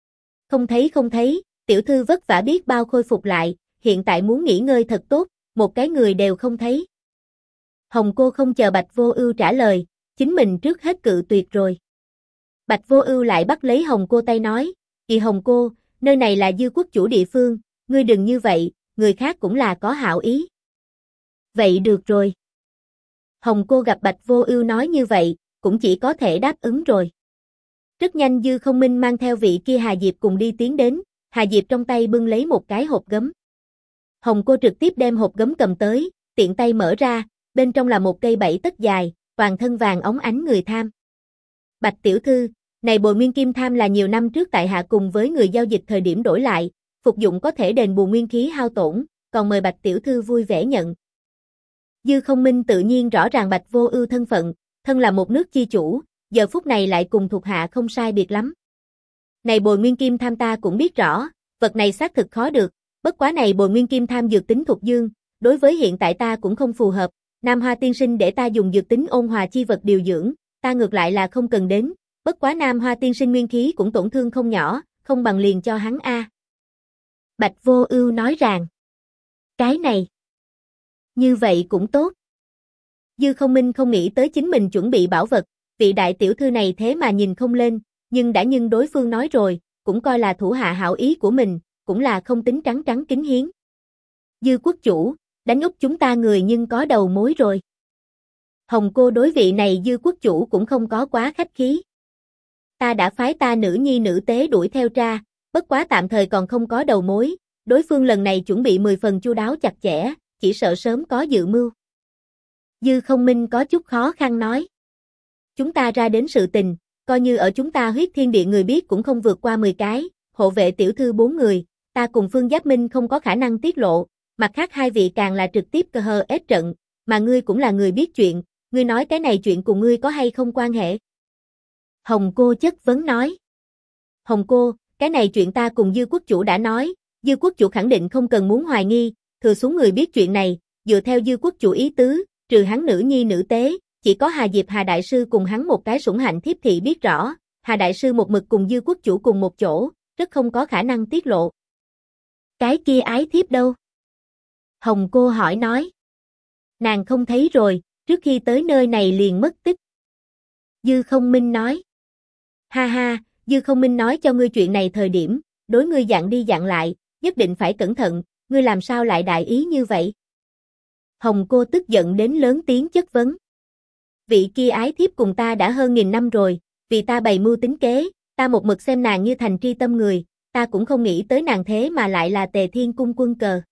Không thấy, tiểu thư vất vả biết bao khôi phục lại, hiện tại muốn nghỉ ngơi thật tốt, một cái người đều không thấy." Hồng Cô không chờ Bạch Vô Ưu trả lời, chính mình trước hết cự tuyệt rồi. Bạch Vô Ưu lại bắt lấy Hồng Cô tay nói, "Kỳ Hồng Cô, nơi này là Dư quốc chủ địa phương, ngươi đừng như vậy, người khác cũng là có hảo ý." "Vậy được rồi." Hồng Cô gặp Bạch Vô Ưu nói như vậy, cũng chỉ có thể đáp ứng rồi. Rất nhanh Dư Không Minh mang theo vị kia Hà Diệp cùng đi tiến đến, Hà Diệp trong tay bưng lấy một cái hộp gấm. Hồng Cô trực tiếp đem hộp gấm cầm tới, tiện tay mở ra, bên trong là một cây 7 tấc dài, toàn thân vàng óng ánh người tham. "Bạch tiểu thư, này bồi nguyên kim tham là nhiều năm trước tại hạ cùng với người giao dịch thời điểm đổi lại, phục dụng có thể đền bù nguyên khí hao tổn, còn mời Bạch tiểu thư vui vẻ nhận." Dư Không Minh tự nhiên rõ ràng Bạch Vô Ưu thân phận, thân là một nước chi chủ, giờ phút này lại cùng thuộc hạ không sai biệt lắm. "Này bồi nguyên kim tham ta cũng biết rõ, vật này xác thực khó được, bất quá này bồi nguyên kim tham dược tính thuộc dương, đối với hiện tại ta cũng không phù hợp, Nam Hoa tiên sinh để ta dùng dược tính ôn hòa chi vật điều dưỡng, ta ngược lại là không cần đến, bất quá Nam Hoa tiên sinh nguyên khí cũng tổn thương không nhỏ, không bằng liền cho hắn a." Bạch Vô Ưu nói rằng, "Cái này, như vậy cũng tốt." Dư Không Minh không nghĩ tới chính mình chuẩn bị bảo vật, vị đại tiểu thư này thế mà nhìn không lên, nhưng đối phương nói rồi, cũng coi là thủ hạ hảo ý của mình, cũng là không tính trắng trắng kính hiến. "Dư quốc chủ, đánh úp chúng ta người nhưng có đầu mối rồi." Hồng Cô đối vị này Dư quốc chủ cũng không có quá khách khí. "Ta đã phái ta nữ nhi nữ tế đuổi theo tra, bất quá tạm thời còn không có đầu mối, đối phương lần này chuẩn bị 10 phần chu đáo chặt chẽ, chỉ sợ sớm có dự mưu." Dư Không Minh có chút khó khăn nói. "Chúng ta ra đến sự tình, coi như ở chúng ta Huyết Thiên Điện người biết cũng không vượt qua 10 cái, hộ vệ tiểu thư 4 người, ta cùng Phương Giáp Minh không có khả năng tiết lộ, mặt khác hai vị càng là trực tiếp cơ hờ ết trận, mà ngươi cũng là người biết chuyện, ngươi nói cái này chuyện cùng ngươi có hay không quan hệ? Hồng cô chất vấn nói. Hồng cô, cái này chuyện ta cùng Dư quốc chủ đã nói, Dư quốc chủ khẳng định không cần muốn hoài nghi, thừa xuống người biết chuyện này, dựa theo Dư quốc chủ ý tứ, trừ hắn nữ nhi nữ tế, chỉ có Hà Diệp Hà đại sư cùng hắn một cái sủng hạnh thiếp thị biết rõ, Hà đại sư một mực cùng Dư quốc chủ cùng một chỗ, rất không có khả năng tiết lộ. Cái kia ái thiếp đâu? Hồng cô hỏi nói. Nàng không thấy rồi, trước khi tới nơi này liền mất tích. Dư Không Minh nói. Ha ha, Dư Không Minh nói cho ngươi chuyện này thời điểm, đối ngươi dặn đi dặn lại, nhất định phải cẩn thận, ngươi làm sao lại đại ý như vậy? Hồng cô tức giận đến lớn tiếng chất vấn. Vị kia ái thiếp cùng ta đã hơn 1000 năm rồi, vì ta bày mưu tính kế, ta một mực xem nàng như thành tri tâm người, ta cũng không nghĩ tới nàng thế mà lại là Tề Thiên Cung quân cờ.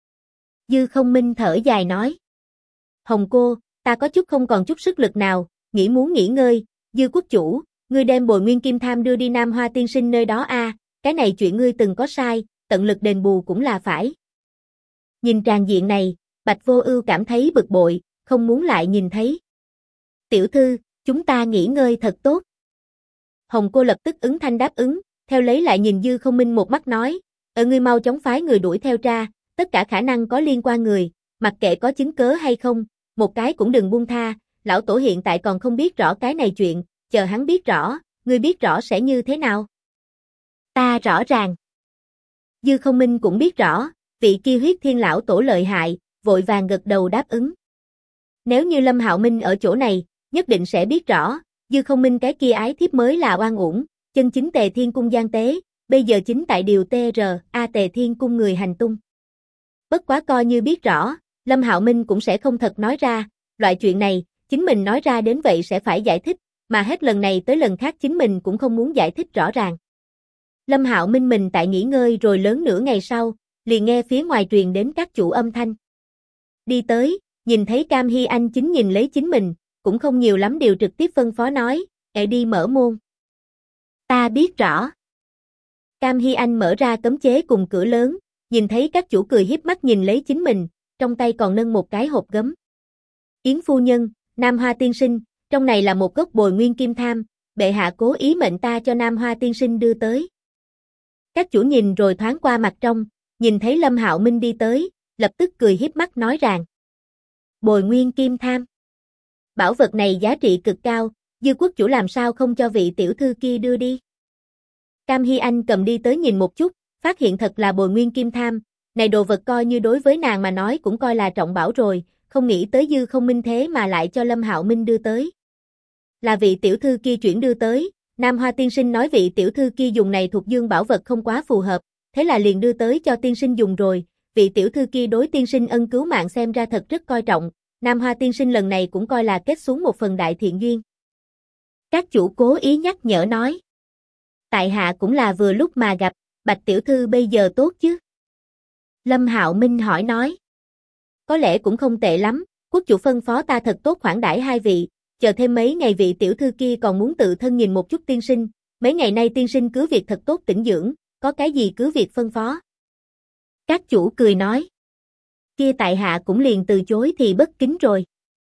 Dư Không Minh thở dài nói. Hồng cô, ta có chút không còn chút sức lực nào, nghĩ muốn nghỉ ngơi, Dư quốc chủ, ngươi đem Bồi Nguyên Kim Tham đưa đi Nam Hoa tiên sinh nơi đó cái này chuyện ngươi từng có sai, tận lực đền bù cũng là phải. Nhìn tràng diện này, Bạch Vô Ưu cảm thấy bực bội, không muốn lại nhìn thấy. Tiểu thư, chúng ta nghỉ ngơi thật tốt. Hồng cô lập tức ứng thanh đáp ứng, theo lấy lại nhìn Dư Không Minh một mắt nói, ngươi mau chóng phái người đuổi theo tra, tất cả khả năng có liên quan người, mặc kệ có chứng cớ hay không, một cái cũng đừng buông tha, lão tổ hiện tại còn không biết rõ cái này chuyện, chờ hắn biết rõ, ngươi biết rõ sẽ như thế nào? Ta rõ ràng. Dư Không Minh cũng biết rõ, vị kia Huyết Thiên lão tổ lợi hại, vội vàng gật đầu đáp ứng. Nếu như Lâm Hạo Minh ở chỗ này, nhất định sẽ biết rõ, Dư Không Minh cái kia ái thiếp mới là oan uổng, chân chính Tề Thiên Cung gian tế, bây giờ chính tại điều TRA Tề Thiên Cung người hành tung. Bất quá coi như biết rõ, Lâm Hạo Minh cũng sẽ không thật nói ra, loại chuyện này, chính mình nói ra đến vậy sẽ phải giải thích, mà hết lần này tới lần khác chính mình cũng không muốn giải thích rõ ràng. Lâm Hạo Minh mình tại nghỉ ngơi rồi lớn nửa ngày sau, liền nghe phía ngoài truyền đến các chủ âm thanh. Đi tới, nhìn thấy Cam Hy Anh chính nhìn lấy chính mình, cũng không nhiều lắm điều trực tiếp phân phó nói, đi mở môn. Ta biết rõ. Cam Hy Anh mở ra cấm chế cùng cửa lớn, nhìn thấy các chủ cười hiếp mắt nhìn lấy chính mình, trong tay còn nâng một cái hộp gấm. Yến phu nhân, Nam Hoa tiên sinh, trong này là một gốc Bồi Nguyên Kim Tham, bệ hạ cố ý mệnh ta cho Nam Hoa tiên sinh đưa tới. Các chủ nhìn rồi thoáng qua mặt trong, nhìn thấy Lâm Hạo Minh đi tới, lập tức cười hiếp mắt nói rằng. Bồi Nguyên Kim Tham. Bảo vật này giá trị cực cao, Dư quốc chủ làm sao không cho vị tiểu thư kia đưa đi. Cam Hy Anh cầm đi tới nhìn một chút, phát hiện thật là Bồi Nguyên Kim Tham, này đồ vật coi như đối với nàng mà nói cũng coi là trọng bảo rồi, không nghĩ tới Dư Không Minh thế mà lại cho Lâm Hạo Minh đưa tới. Là vị tiểu thư kia chuyển đưa tới, Nam Hoa tiên sinh nói vị tiểu thư kia dùng này thuộc dương bảo vật không quá phù hợp, thế là liền đưa tới cho tiên sinh dùng rồi, vị tiểu thư kia đối tiên sinh ân cứu mạng xem ra thật rất coi trọng, Nam Hoa tiên sinh lần này cũng coi là kết xuống một phần đại thiện duyên. Các chủ cố ý nhắc nhở nói. Tại hạ cũng là vừa lúc mà gặp, Bạch tiểu thư bây giờ tốt chứ? Lâm Hạo Minh hỏi nói. Có lẽ cũng không tệ lắm, quốc chủ phân phó ta thật tốt khoản đãi hai vị, chờ thêm mấy ngày vị tiểu thư kia còn muốn tự thân nhìn một chút tiên sinh, mấy ngày nay tiên sinh cứ việc thật tốt tĩnh dưỡng, có cái gì cứ việc phân phó. Các chủ cười nói. Kia tại hạ cũng liền từ chối thì bất kính rồi.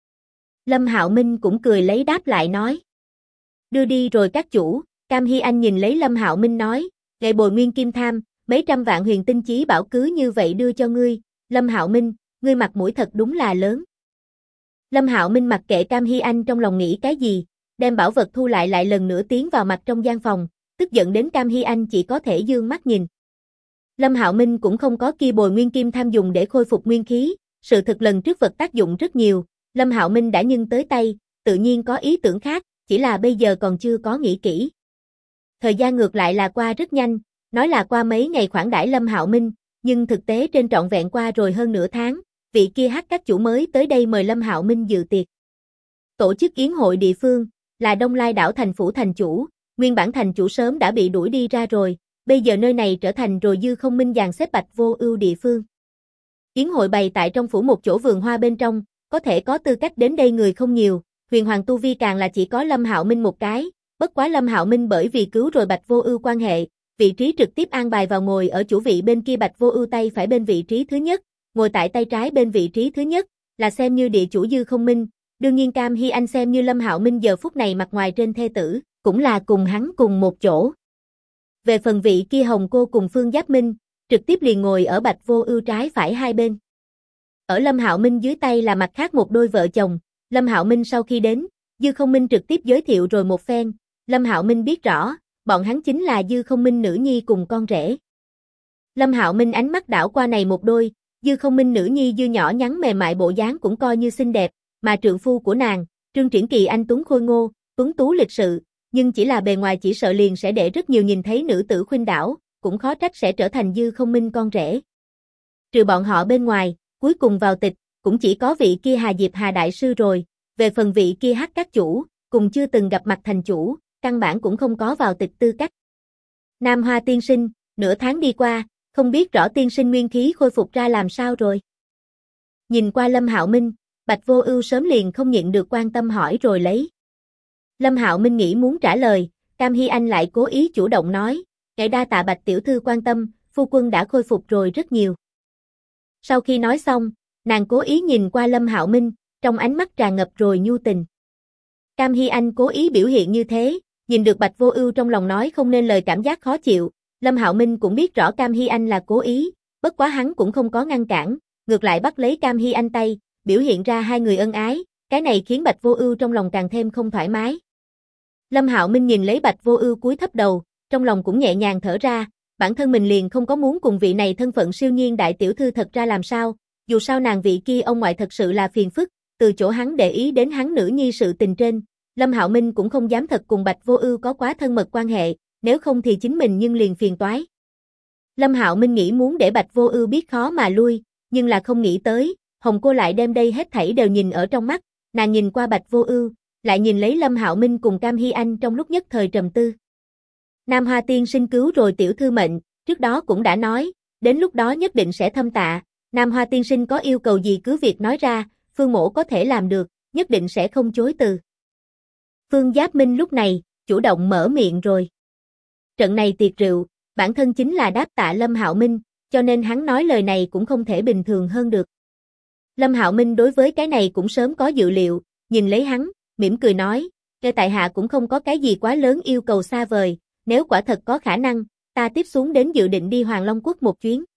Lâm Hạo Minh cũng cười lấy đáp lại nói. Đưa đi rồi các chủ, Cam Hy Anh nhìn lấy Lâm Hạo Minh nói, ngày Bồi Nguyên Kim Tham, mấy trăm vạn huyền tinh chí bảo cứ như vậy đưa cho ngươi, Lâm Hạo Minh, ngươi mặt mũi thật đúng là lớn. Lâm Hạo Minh mặc kệ Cam Hy Anh trong lòng nghĩ cái gì, đem bảo vật thu lại lần nữa tiến vào mặt trong gian phòng, tức giận đến Cam Hy Anh chỉ có thể dương mắt nhìn. Lâm Hạo Minh cũng không có kia Bồi Nguyên Kim Tham dùng để khôi phục nguyên khí, sự thực lần trước vật tác dụng rất nhiều, Lâm Hạo Minh đã nhưng tới tay, tự nhiên có ý tưởng khác, chỉ là bây giờ còn chưa có nghĩ kỹ. Thời gian ngược lại là qua rất nhanh, nói là qua mấy ngày khoản đãi Lâm Hạo Minh, nhưng thực tế trên trọn vẹn qua rồi hơn nửa tháng, vị kia Hắc các chủ mới tới đây mời Lâm Hạo Minh dự tiệc. Tổ chức yến hội địa phương là Đông Lai đảo thành phủ thành chủ, nguyên bản thành chủ sớm đã bị đuổi đi ra rồi, bây giờ nơi này trở thành rồi Dư Không Minh dàn xếp Bạch Vô Ưu địa phương. Yến hội bày tại trong phủ một chỗ vườn hoa bên trong, có thể có tư cách đến đây người không nhiều, huyền hoàng tu vi càng là chỉ có Lâm Hạo Minh một cái, bất quá Lâm Hạo Minh bởi vì cứu rồi Bạch Vô Ưu quan hệ, vị trí trực tiếp an bài vào ngồi ở chủ vị bên kia Bạch Vô Ưu tay phải bên vị trí thứ nhất, ngồi tại tay trái bên vị trí thứ nhất, là xem như địa chủ Dư Không Minh, đương nhiên Cam Hy Anh xem như Lâm Hạo Minh giờ phút này mặt ngoài trên thê tử, cũng là cùng hắn cùng một chỗ. Về phần vị kia Hồng Cô cùng Phương Giáp Minh, trực tiếp liền ngồi ở Bạch Vô Ưu trái phải hai bên. Ở Lâm Hạo Minh dưới tay là mặt khác một đôi vợ chồng, Lâm Hạo Minh sau khi đến, Dư Không Minh trực tiếp giới thiệu rồi một phen, Lâm Hạo Minh biết rõ, bọn hắn chính là Dư Không Minh nữ nhi cùng con rể. Lâm Hạo Minh ánh mắt đảo qua này một đôi, Dư Không Minh nữ nhi Dư nhỏ nhắn mềm mại bộ dáng cũng coi như xinh đẹp, mà trượng phu của nàng, Trương Triển Kỳ anh tuấn khôi ngô, tuấn tú lịch sự, nhưng chỉ là bề ngoài chỉ sợ liền sẽ để rất nhiều nhìn thấy nữ tử khuynh đảo, cũng khó trách sẽ trở thành Dư Không Minh con rể. Trừ bọn họ bên ngoài, cuối cùng vào tịch, cũng chỉ có vị kia Hà Diệp Hà đại sư rồi, về phần vị kia Hắc các chủ, cùng chưa từng gặp mặt thành chủ, căn bản cũng không có vào tịch tư cách. Nam Hoa tiên sinh, nửa tháng đi qua, không biết rõ tiên sinh nguyên khí khôi phục ra làm sao rồi. Nhìn qua Lâm Hạo Minh, Bạch Vô Ưu sớm liền không nhịn được quan tâm hỏi rồi lấy. Lâm Hạo Minh nghĩ muốn trả lời, Cam Hy Anh lại cố ý chủ động nói, "Ngài đa tạ Bạch tiểu thư quan tâm, phu quân đã khôi phục rồi rất nhiều." Sau khi nói xong, nàng cố ý nhìn qua Lâm Hạo Minh, trong ánh mắt tràn ngập rồi nhu tình. Cam Hy Anh cố ý biểu hiện như thế, nhìn được Bạch Vô Ưu trong lòng nói không nên lời cảm giác khó chịu, Lâm Hạo Minh cũng biết rõ Cam Hy Anh là cố ý, bất quá hắn cũng không có ngăn cản, ngược lại bắt lấy Cam Hy Anh tay, biểu hiện ra hai người ân ái, cái này khiến Bạch Vô Ưu trong lòng càng thêm không thoải mái. Lâm Hạo Minh nhìn lấy Bạch Vô Ưu cúi thấp đầu, trong lòng cũng nhẹ nhàng thở ra, bản thân mình liền không có muốn cùng vị này thân phận siêu nhiên đại tiểu thư thật ra làm sao, dù sao nàng vị kia ông ngoại thật sự là phiền phức, từ chỗ hắn để ý đến hắn nữ nhi sự tình trên, Lâm Hạo Minh cũng không dám thật cùng Bạch Vô Ưu có quá thân mật quan hệ, nếu không thì chính mình nhưng liền phiền toái. Lâm Hạo Minh nghĩ muốn để Bạch Vô Ưu biết khó mà lui, nhưng là không nghĩ tới, Hồng Cô lại đem đây hết thảy đều nhìn ở trong mắt, nàng nhìn qua Bạch Vô Ưu, lại nhìn lấy Lâm Hạo Minh cùng Cam Hy Anh trong lúc nhất thời trầm tư. Nam Hoa tiên sinh cứu rồi tiểu thư mệnh, trước đó cũng đã nói, đến lúc đó nhất định sẽ thâm tạ, Nam Hoa tiên sinh có yêu cầu gì cứ việc nói ra, Phương mỗ có thể làm được, nhất định sẽ không chối từ. Phương Giáp Minh lúc này, chủ động mở miệng rồi. Trận này tiệc rượu, bản thân chính là đáp tạ Lâm Hạo Minh, cho nên hắn nói lời này cũng không thể bình thường hơn được. Lâm Hạo Minh đối với cái này cũng sớm có dự liệu, nhìn lấy hắn, mỉm cười nói, "Kẻ tại hạ cũng không có cái gì quá lớn yêu cầu xa vời, nếu quả thật có khả năng, ta tiếp xuống đến dự định đi Hoàng Long Quốc một chuyến."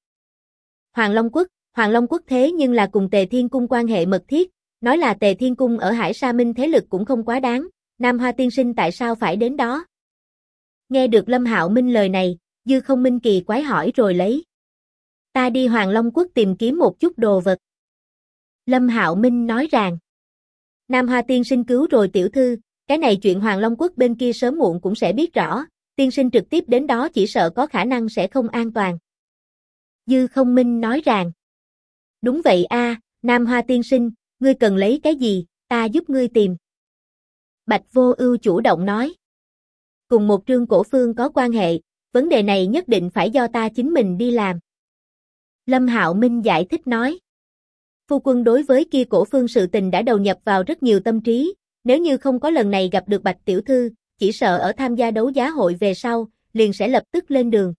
Hoàng Long Quốc thế nhưng là cùng Tề Thiên Cung quan hệ mật thiết, nói là Tề Thiên Cung ở Hải Sa Minh thế lực cũng không quá đáng, Nam Hoa tiên sinh tại sao phải đến đó? Nghe được Lâm Hạo Minh lời này, Dư Không Minh kỳ quái hỏi rồi lấy. "Ta đi Hoàng Long Quốc tìm kiếm một chút đồ vật." Lâm Hạo Minh nói rằng, "Nam Hoa tiên sinh cứu rồi tiểu thư, cái này chuyện Hoàng Long Quốc bên kia sớm muộn cũng sẽ biết rõ, tiên sinh trực tiếp đến đó chỉ sợ có khả năng sẽ không an toàn." Dư Không Minh nói rằng, "Đúng vậy a, Nam Hoa tiên sinh, ngươi cần lấy cái gì, ta giúp ngươi tìm." Bạch Vô Ưu chủ động nói, "Cùng một Trương Cổ Phương có quan hệ, vấn đề này nhất định phải do ta chính mình đi làm." Lâm Hạo Minh giải thích nói, "Phu quân đối với kia Cổ Phương sự tình đã đầu nhập vào rất nhiều tâm trí, nếu như không có lần này gặp được Bạch tiểu thư, chỉ sợ ở tham gia đấu giá hội về sau, liền sẽ lập tức lên đường."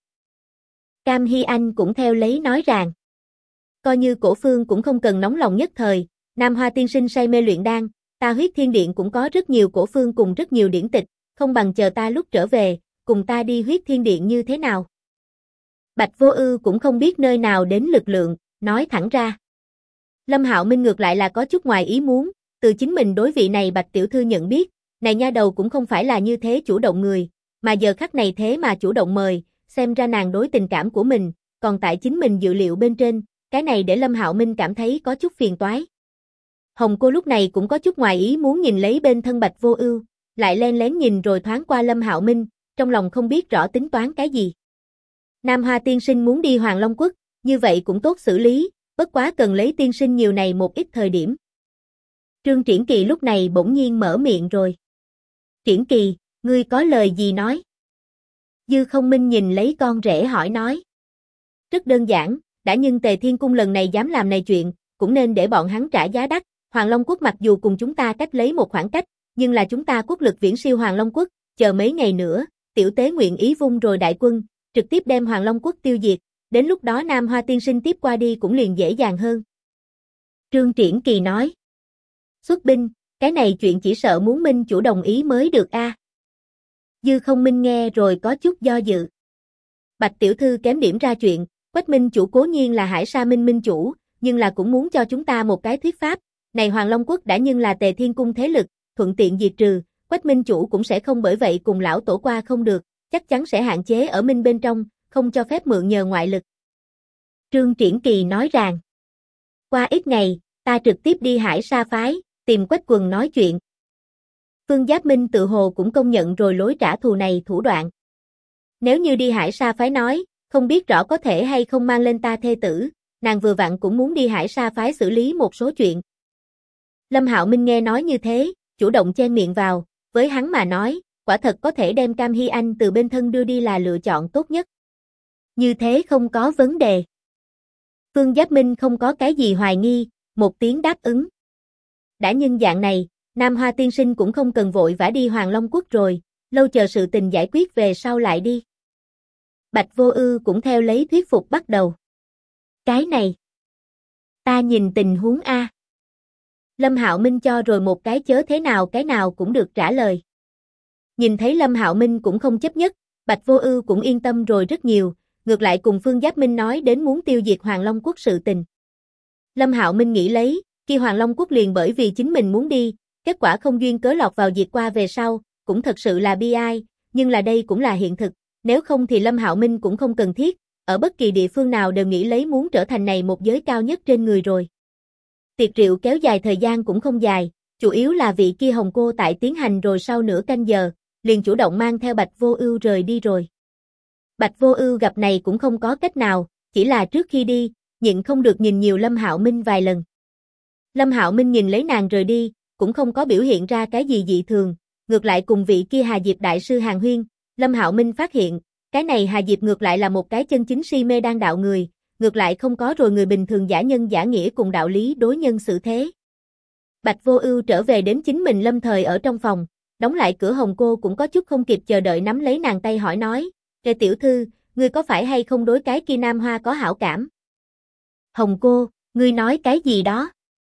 Cam Hy Anh cũng theo lấy nói rằng, "Coi như Cổ Phương cũng không cần nóng lòng nhất thời, Nam Hoa tiên sinh say mê luyện đan, ta Huyết Thiên Điện cũng có rất nhiều Cổ Phương cùng rất nhiều điển tịch, không bằng chờ ta lúc trở về, cùng ta đi Huyết Thiên Điện như thế nào?" Bạch Vô Ưu cũng không biết nơi nào đến lực lượng, nói thẳng ra. Lâm Hạo Minh ngược lại là có chút ngoài ý muốn, từ chính mình đối vị này Bạch tiểu thư nhận biết, này nha đầu cũng không phải là như thế chủ động người, mà giờ khắc này thế mà chủ động mời, xem ra nàng đối tình cảm của mình, còn tại chính mình dự liệu bên trên, cái này để Lâm Hạo Minh cảm thấy có chút phiền toái. Hồng Cô lúc này cũng có chút ngoài ý muốn nhìn lấy bên thân Bạch Vô Ưu, lại len lén nhìn rồi thoáng qua Lâm Hạo Minh, trong lòng không biết rõ tính toán cái gì. Nam Hoa tiên sinh muốn đi Hoàng Long Quốc, như vậy cũng tốt xử lý, bất quá cần lấy tiên sinh nhiều này một ít thời điểm. Trương Triển Kỳ lúc này bỗng nhiên mở miệng rồi. "Triển Kỳ, ngươi có lời gì nói?" Dư Không Minh nhìn lấy con rể hỏi nói. "Rất đơn giản, đã nhưng Tề Thiên Cung lần này dám làm này chuyện, cũng nên để bọn hắn trả giá đắt, Hoàng Long Quốc mặc dù cùng chúng ta cách lấy một khoảng cách, nhưng là chúng ta quốc lực viễn siêu Hoàng Long Quốc, chờ mấy ngày nữa, tiểu tế nguyện ý vung rồi đại quân, trực tiếp đem Hoàng Long Quốc tiêu diệt, đến lúc đó Nam Hoa tiên sinh tiếp qua đi cũng liền dễ dàng hơn. Trương Triển Kỳ nói. Xuất binh, cái này chuyện chỉ sợ muốn Minh chủ đồng ý mới được a. Dư Không Minh nghe rồi có chút do dự. Bạch tiểu thư kém điểm ra chuyện, Quách Minh chủ cố nhiên là Hải Sa Minh minh chủ, nhưng là cũng muốn cho chúng ta một cái thuyết pháp, này Hoàng Long Quốc đã nhưng là Tề Thiên Cung thế lực, thuận tiện diệt trừ, Quách Minh chủ cũng sẽ không bởi vậy cùng lão tổ qua không được, chắc chắn sẽ hạn chế ở Minh bên trong, không cho phép mượn nhờ ngoại lực. Trương Triển Kỳ nói rằng, qua ít ngày, ta trực tiếp đi Hải Sa phái, tìm Quách Quần nói chuyện. Phương Giáp Minh tự hồ cũng công nhận rồi lối trả thù này thủ đoạn. Nếu như đi Hải Sa phái nói, không biết rõ có thể hay không mang lên ta thê tử, nàng vừa vặn cũng muốn đi Hải Sa phái xử lý một số chuyện. Lâm Hạo Minh nghe nói như thế, chủ động chen miệng vào, với hắn mà nói, quả thật có thể đem Cam Hy Anh từ bên thân đưa đi là lựa chọn tốt nhất. Như thế không có vấn đề. Phương Giáp Minh không có cái gì hoài nghi, một tiếng đáp ứng. Đã nhưng dạng này, Nam Hoa tiên sinh cũng không cần vội vã đi Hoàng Long Quốc rồi, lâu chờ sự tình giải quyết về sau lại đi. Bạch Vô Ưu cũng theo lấy thuyết phục bắt đầu. Cái này, ta nhìn tình huống a. Lâm Hạo Minh cho rồi một cái chớ thế nào cái nào cũng được trả lời. Nhìn thấy Lâm Hạo Minh cũng không chấp nhất, Bạch Vô Ưu cũng yên tâm rồi rất nhiều, ngược lại cùng Phương Giáp Minh nói đến muốn tiêu diệt Hoàng Long Quốc sự tình. Lâm Hạo Minh nghĩ lấy, khi Hoàng Long Quốc liền bởi vì chính mình muốn đi, kết quả không duyên cớ lọt vào diệt qua về sau, cũng thật sự là bi ai, nhưng là đây cũng là hiện thực, nếu không thì Lâm Hạo Minh cũng không cần thiết, ở bất kỳ địa phương nào đều nghĩ lấy muốn trở thành này một giới cao nhất trên người rồi. Tiệc rượu kéo dài thời gian cũng không dài, chủ yếu là vị kia Hồng cô tại tiến hành rồi sau nửa canh giờ, liền chủ động mang theo Bạch Vô Ưu rời đi rồi. Bạch Vô Ưu gặp này cũng không có cách nào, chỉ là trước khi đi, nhịn không được nhìn nhiều Lâm Hạo Minh vài lần. Lâm Hạo Minh nhìn lấy nàng rời đi, cũng không có biểu hiện ra cái gì dị thường, ngược lại cùng vị kia Hà Diệp đại sư Hàn Huyên, Lâm Hạo Minh phát hiện, cái này Hà Diệp ngược lại là một cái chân chính si mê đan đạo người, ngược lại không có rồi người bình thường giả nhân giả nghĩa cùng đạo lý đối nhân xử thế. Bạch Vô Ưu trở về đến chính mình lâm thời ở trong phòng, đóng lại cửa Hồng cô cũng có chút không kịp chờ đợi nắm lấy nàng tay hỏi nói, "Kệ tiểu thư, ngươi có phải hay không đối cái kia Nam Hoa có hảo cảm?" "Hồng cô, ngươi nói cái gì đó?"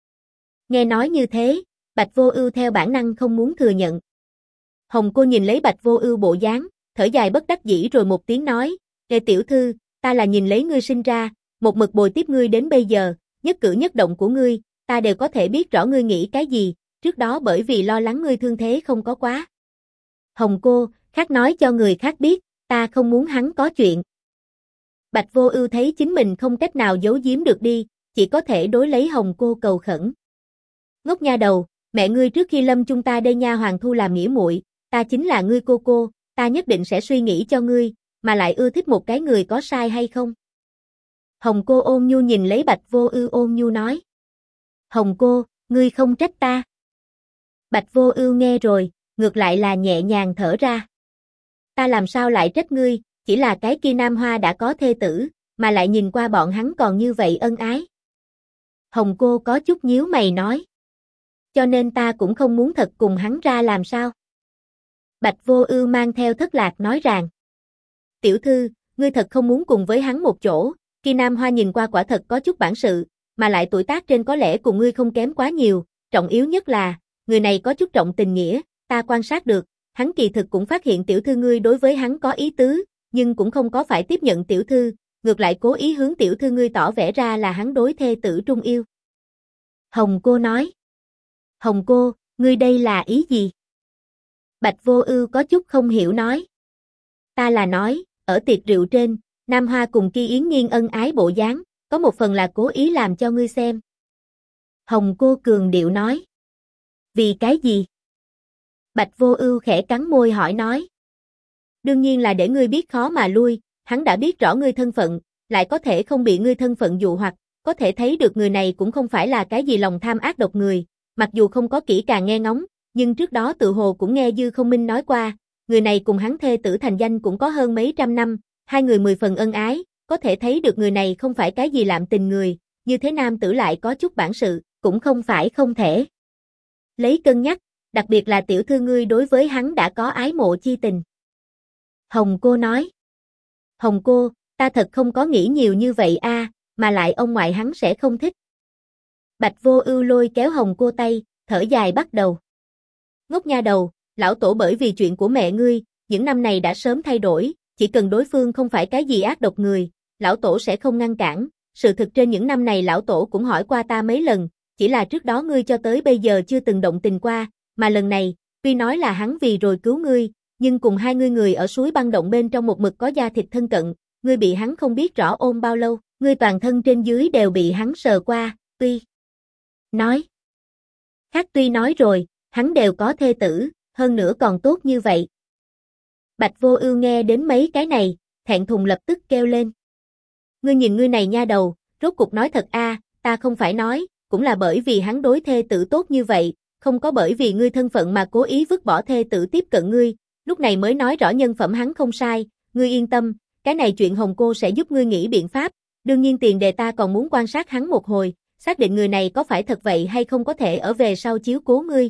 Nghe nói như thế, Bạch Vô Ưu theo bản năng không muốn thừa nhận. Hồng cô nhìn lấy Bạch Vô Ưu bộ dáng, thở dài bất đắc dĩ rồi một tiếng nói, "Kệ tiểu thư, ta là nhìn lấy ngươi sinh ra, một mực bồi tiếp ngươi đến bây giờ, nhất cử nhất động của ngươi, ta đều có thể biết rõ ngươi nghĩ cái gì, trước đó bởi vì lo lắng ngươi thương thế không có quá." "Hồng cô, khác nói cho người khác biết, ta không muốn hắn có chuyện." Bạch Vô Ưu thấy chính mình không cách nào giấu giếm được đi, chỉ có thể đối lấy Hồng cô cầu khẩn. "Ngốc nha đầu, mẹ ngươi trước khi lâm chung ta đây nha hoàng thu làm nghĩa muội, ta chính là ngươi cô, ta nhất định sẽ suy nghĩ cho ngươi, mà lại ưa thích một cái người có sai hay không?" Hồng cô ôn nhu nhìn lấy Bạch Vô Ưu ôn nhu nói. "Hồng cô, ngươi không trách ta." Bạch Vô Ưu nghe rồi, ngược lại là nhẹ nhàng thở ra. "Ta làm sao lại trách ngươi, chỉ là cái kia Nam Hoa đã có thê tử, mà lại nhìn qua bọn hắn còn như vậy ân ái." Hồng cô có chút nhíu mày nói. "Cho nên ta cũng không muốn thật cùng hắn ra làm sao?" Bạch Vô Ưu mang theo thất lạc nói rằng. "Tiểu thư, ngươi thật không muốn cùng với hắn một chỗ, kia Nam Hoa nhìn qua quả thật có chút bản sự, mà lại tuổi tác trên có lẽ cùng ngươi không kém quá nhiều, trọng yếu nhất là, người này có chút trọng tình nghĩa, ta quan sát được, hắn kỳ thực cũng phát hiện tiểu thư ngươi đối với hắn có ý tứ, nhưng cũng không có phải tiếp nhận tiểu thư, ngược lại cố ý hướng tiểu thư ngươi tỏ vẻ ra là hắn đối thê tử trung yêu." Hồng cô nói. "Hồng cô, ngươi đây là ý gì?" Bạch Vô Ưu có chút không hiểu nói. "Ta là nói, ở tiệc rượu trên, Nam Hoa cùng Ki Yến Nghiên ân ái bộ dáng, có một phần là cố ý làm cho ngươi xem." Hồng cô cường điệu nói. "Vì cái gì?" Bạch Vô Ưu khẽ cắn môi hỏi nói. "Đương nhiên là để ngươi biết khó mà lui, hắn đã biết rõ ngươi thân phận, lại có thể không bị ngươi thân phận dụ hoặc, có thể thấy được người này cũng không phải là cái gì lòng tham ác độc người, mặc dù không có kỹ càng nghe ngóng, nhưng trước đó tự hồ cũng nghe Dư Không Minh nói qua, người này cùng hắn thê tử thành danh cũng có hơn mấy trăm năm, hai người 10 phần ân ái, có thể thấy được người này không phải cái gì lạm tình người, như thế nam tử lại có chút bản sự, cũng không phải không thể lấy cân nhắc, đặc biệt là tiểu thư ngươi đối với hắn đã có ái mộ chi tình." Hồng cô nói. Hồng cô, ta thật không có nghĩ nhiều như vậy a, mà lại ông ngoại hắn sẽ không thích. Bạch Vô Ưu lôi kéo Hồng cô tay, thở dài bắt đầu. Ngốc nha đầu, lão tổ bởi vì chuyện của mẹ ngươi, những năm này đã sớm thay đổi, chỉ cần đối phương không phải cái gì ác độc người, lão tổ sẽ không ngăn cản. Sự thực trên những năm này lão tổ cũng hỏi qua ta mấy lần, chỉ là trước đó ngươi cho tới bây giờ chưa từng động tình qua, mà lần này, tuy nói là hắn vì rồi cứu ngươi, nhưng cùng hai người ở suối băng động bên trong một mực có da thịt thân cận, ngươi bị hắn không biết rõ ôm bao lâu, ngươi toàn thân trên dưới đều bị hắn sờ qua, tuy nói rồi, hắn đều có thê tử, hơn nữa còn tốt như vậy. Bạch Vô Ưu nghe đến mấy cái này, thẹn thùng lập tức kêu lên. Ngươi nhìn ngươi này nha đầu, rốt cục nói thật a, ta không phải nói, cũng là bởi vì hắn đối thê tử tốt như vậy, không có bởi vì ngươi thân phận mà cố ý vứt bỏ thê tử tiếp cận ngươi, lúc này mới nói rõ nhân phẩm hắn không sai, ngươi yên tâm, cái này chuyện Hồng cô sẽ giúp ngươi nghĩ biện pháp, đương nhiên tiền đề ta còn muốn quan sát hắn một hồi, xác định người này có phải thật vậy hay không có thể ở về sau chiếu cố ngươi.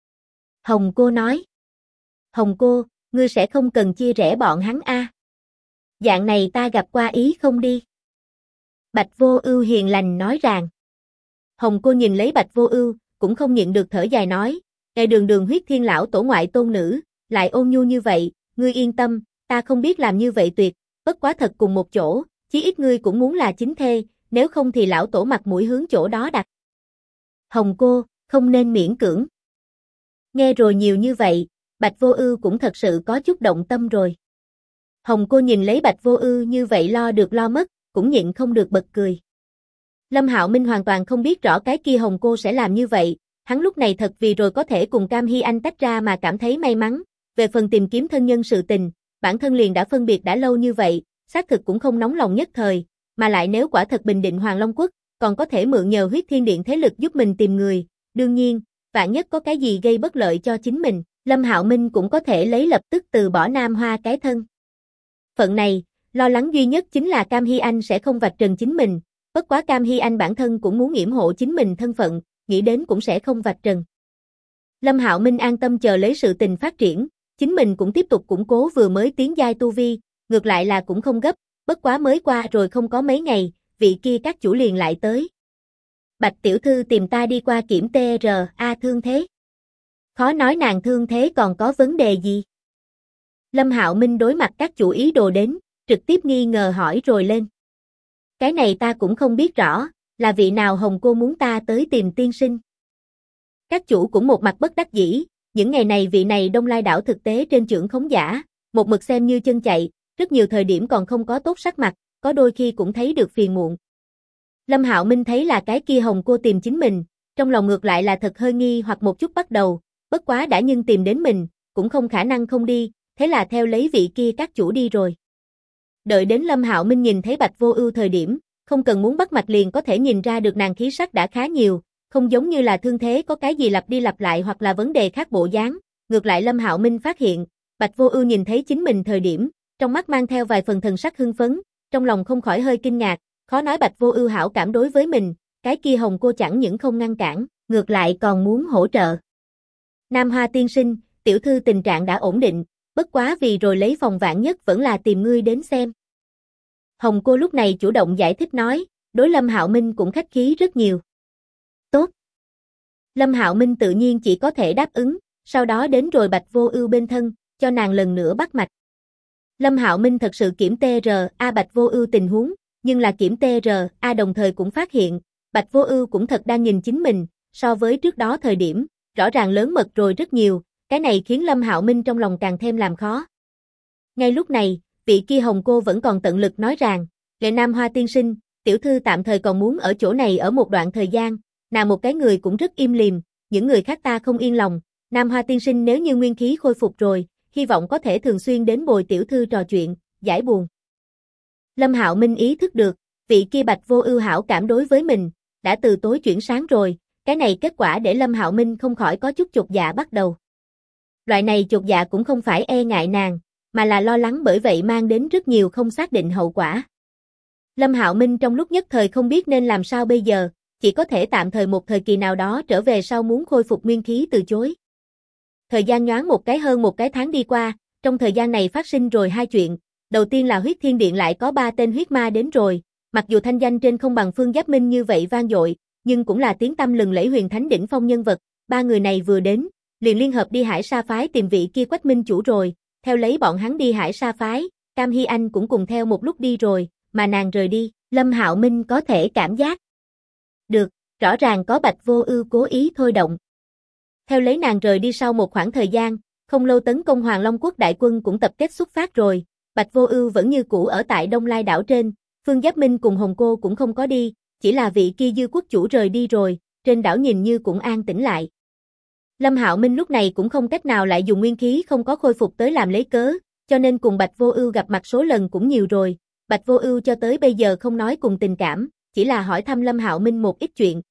Hồng cô nói. Hồng cô, ngươi sẽ không cần chia rẽ bọn hắn a. Dạng này ta gặp qua ý không đi. Bạch Vô Ưu hiền lành nói rằng. Hồng cô nhìn lấy Bạch Vô Ưu, cũng không nhịn được thở dài nói, "Ngài đường đường huyết thiên lão tổ ngoại tôn nữ, lại ôn nhu như vậy, ngươi yên tâm, ta không biết làm như vậy tuyệt, bất quá thật cùng một chỗ, chí ít ngươi cũng muốn là chính thê, nếu không thì lão tổ mặt mũi hướng chỗ đó đặt." Hồng cô, không nên miễn cưỡng. Nghe rồi nhiều như vậy, Bạch Vô Ưu cũng thật sự có chút động tâm rồi. Hồng cô nhìn lấy Bạch Vô Ưu như vậy lo được lo mất, cũng nhịn không được bật cười. Lâm Hạo Minh hoàn toàn không biết rõ cái kia Hồng cô sẽ làm như vậy, hắn lúc này thật vì rồi có thể cùng Cam Hi Anh tách ra mà cảm thấy may mắn, về phần tìm kiếm thân nhân sự tình, bản thân liền đã phân biệt đã lâu như vậy, xác thực cũng không nóng lòng nhất thời, mà lại nếu quả thật bình định Hoàng Long Quốc, còn có thể mượn nhờ Huyết Thiên Điện thế lực giúp mình tìm người, đương nhiên, vạn nhất có cái gì gây bất lợi cho chính mình, Lâm Hạo Minh cũng có thể lấy lập tức từ bỏ Nam Hoa cái thân. Phận này, lo lắng duy nhất chính là Cam Hi Anh sẽ không vạch trần chính mình, bất quá Cam Hi Anh bản thân cũng muốn yểm hộ chính mình thân phận, nghĩ đến cũng sẽ không vạch trần. Lâm Hạo Minh an tâm chờ lấy sự tình phát triển, chính mình cũng tiếp tục củng cố vừa mới tiến giai tu vi, ngược lại là cũng không gấp, bất quá mới qua rồi không có mấy ngày, vị kia các chủ liền lại tới. Bạch tiểu thư tìm ta đi qua kiểm TRA thương thế. Khó nói nàng thương thế còn có vấn đề gì. Lâm Hạo Minh đối mặt các chủ ý đồ đến, trực tiếp nghi ngờ hỏi rồi lên. Cái này ta cũng không biết rõ, là vị nào Hồng cô muốn ta tới tìm tiên sinh. Các chủ cũng một mặt bất đắc dĩ, những ngày này vị này Đông Lai đảo thực tế trên chưởng khống giả, một mực xem như chân chạy, rất nhiều thời điểm còn không có tốt sắc mặt, có đôi khi cũng thấy được phiền muộn. Lâm Hạo Minh thấy là cái kia Hồng cô tìm chính mình, trong lòng ngược lại là thật hơi nghi hoặc một chút bắt đầu, bất quá đã nhưng tìm đến mình, cũng không khả năng không đi, thế là theo lấy vị kia các chủ đi rồi. Đợi đến Lâm Hạo Minh nhìn thấy Bạch Vô Ưu thời điểm, không cần muốn bắt mạch liền có thể nhìn ra được nàng khí sắc đã khá nhiều, không giống như là thương thế có cái gì lặp đi lặp lại hoặc là vấn đề khác bộ dáng, ngược lại Lâm Hạo Minh phát hiện, Bạch Vô Ưu nhìn thấy chính mình thời điểm, trong mắt mang theo vài phần thần sắc hưng phấn, trong lòng không khỏi hơi kinh ngạc, khó nói Bạch Vô Ưu hảo cảm đối với mình, cái kia Hồng cô chẳng những không ngăn cản, ngược lại còn muốn hỗ trợ. Nam Hoa tiên sinh, tiểu thư tình trạng đã ổn định, bất quá vì rồi lấy phòng vạn nhất vẫn là tìm ngươi đến xem. Hồng cô lúc này chủ động giải thích nói, đối Lâm Hạo Minh cũng khách khí rất nhiều. Tốt. Lâm Hạo Minh tự nhiên chỉ có thể đáp ứng, sau đó đến rồi Bạch Vô Ưu bên thân, cho nàng lần nữa bắt mạch. Lâm Hạo Minh thật sự kiểm TRA Bạch Vô Ưu tình huống, nhưng là kiểm TRA đồng thời cũng phát hiện, Bạch Vô Ưu cũng thật đang nhìn chính mình, so với trước đó thời điểm, rõ ràng lớn mật rồi rất nhiều, cái này khiến Lâm Hạo Minh trong lòng càng thêm làm khó. Ngay lúc này, vị kia Hồng cô vẫn còn tận lực nói rằng, "Lệ Nam Hoa tiên sinh, tiểu thư tạm thời còn muốn ở chỗ này ở một đoạn thời gian, nàng một cái người cũng rất im lìm, những người khác ta không yên lòng, Nam Hoa tiên sinh nếu như nguyên khí khôi phục rồi, hy vọng có thể thường xuyên đến bồi tiểu thư trò chuyện, giải buồn." Lâm Hạo Minh ý thức được, vị kia Bạch Vô Ưu hảo cảm đối với mình, đã từ tối chuyển sáng rồi, cái này kết quả để Lâm Hạo Minh không khỏi có chút chột dạ bắt đầu. Loại này chột dạ cũng không phải e ngại nàng, mà là lo lắng bởi vậy mang đến rất nhiều không xác định hậu quả. Lâm Hạo Minh trong lúc nhất thời không biết nên làm sao bây giờ, chỉ có thể tạm thời một thời kỳ nào đó trở về sau muốn khôi phục nguyên khí từ chối. Thời gian nhoáng một cái hơn một cái tháng đi qua, trong thời gian này phát sinh rồi hai chuyện, Đầu tiên là huyết thiên điện lại có 3 tên huyết ma đến rồi, mặc dù thanh danh trên không bằng Phương Giáp Minh như vậy vang dội, nhưng cũng là tiếng tăm lừng lẫy huyền thánh đỉnh phong nhân vật, 3 người này vừa đến, liền liên hợp đi Hải Sa phái tìm vị kia Quách Minh chủ rồi, theo lấy bọn hắn đi Hải Sa phái, Cam Hy Anh cũng cùng theo một lúc đi rồi, mà nàng rời đi, Lâm Hạo Minh có thể cảm giác được, rõ ràng có Bạch Vô Ưu cố ý thôi động. Theo lấy nàng rời đi sau một khoảng thời gian, không lâu tấn công Hoàng Long Quốc đại quân cũng tập kết xuất phát rồi, Bạch Vô Ưu vẫn như cũ ở tại Đông Lai đảo trên, Phương Giáp Minh cùng Hồng Cô cũng không có đi, chỉ là vị kia Dư quốc chủ rời đi rồi, trên đảo nhìn như cũng an tĩnh lại. Lâm Hạo Minh lúc này cũng không cách nào lại dùng nguyên khí không có khôi phục tới làm lấy cớ, cho nên cùng Bạch Vô Ưu gặp mặt số lần cũng nhiều rồi, Bạch Vô Ưu cho tới bây giờ không nói cùng tình cảm, chỉ là hỏi thăm Lâm Hạo Minh một ít chuyện.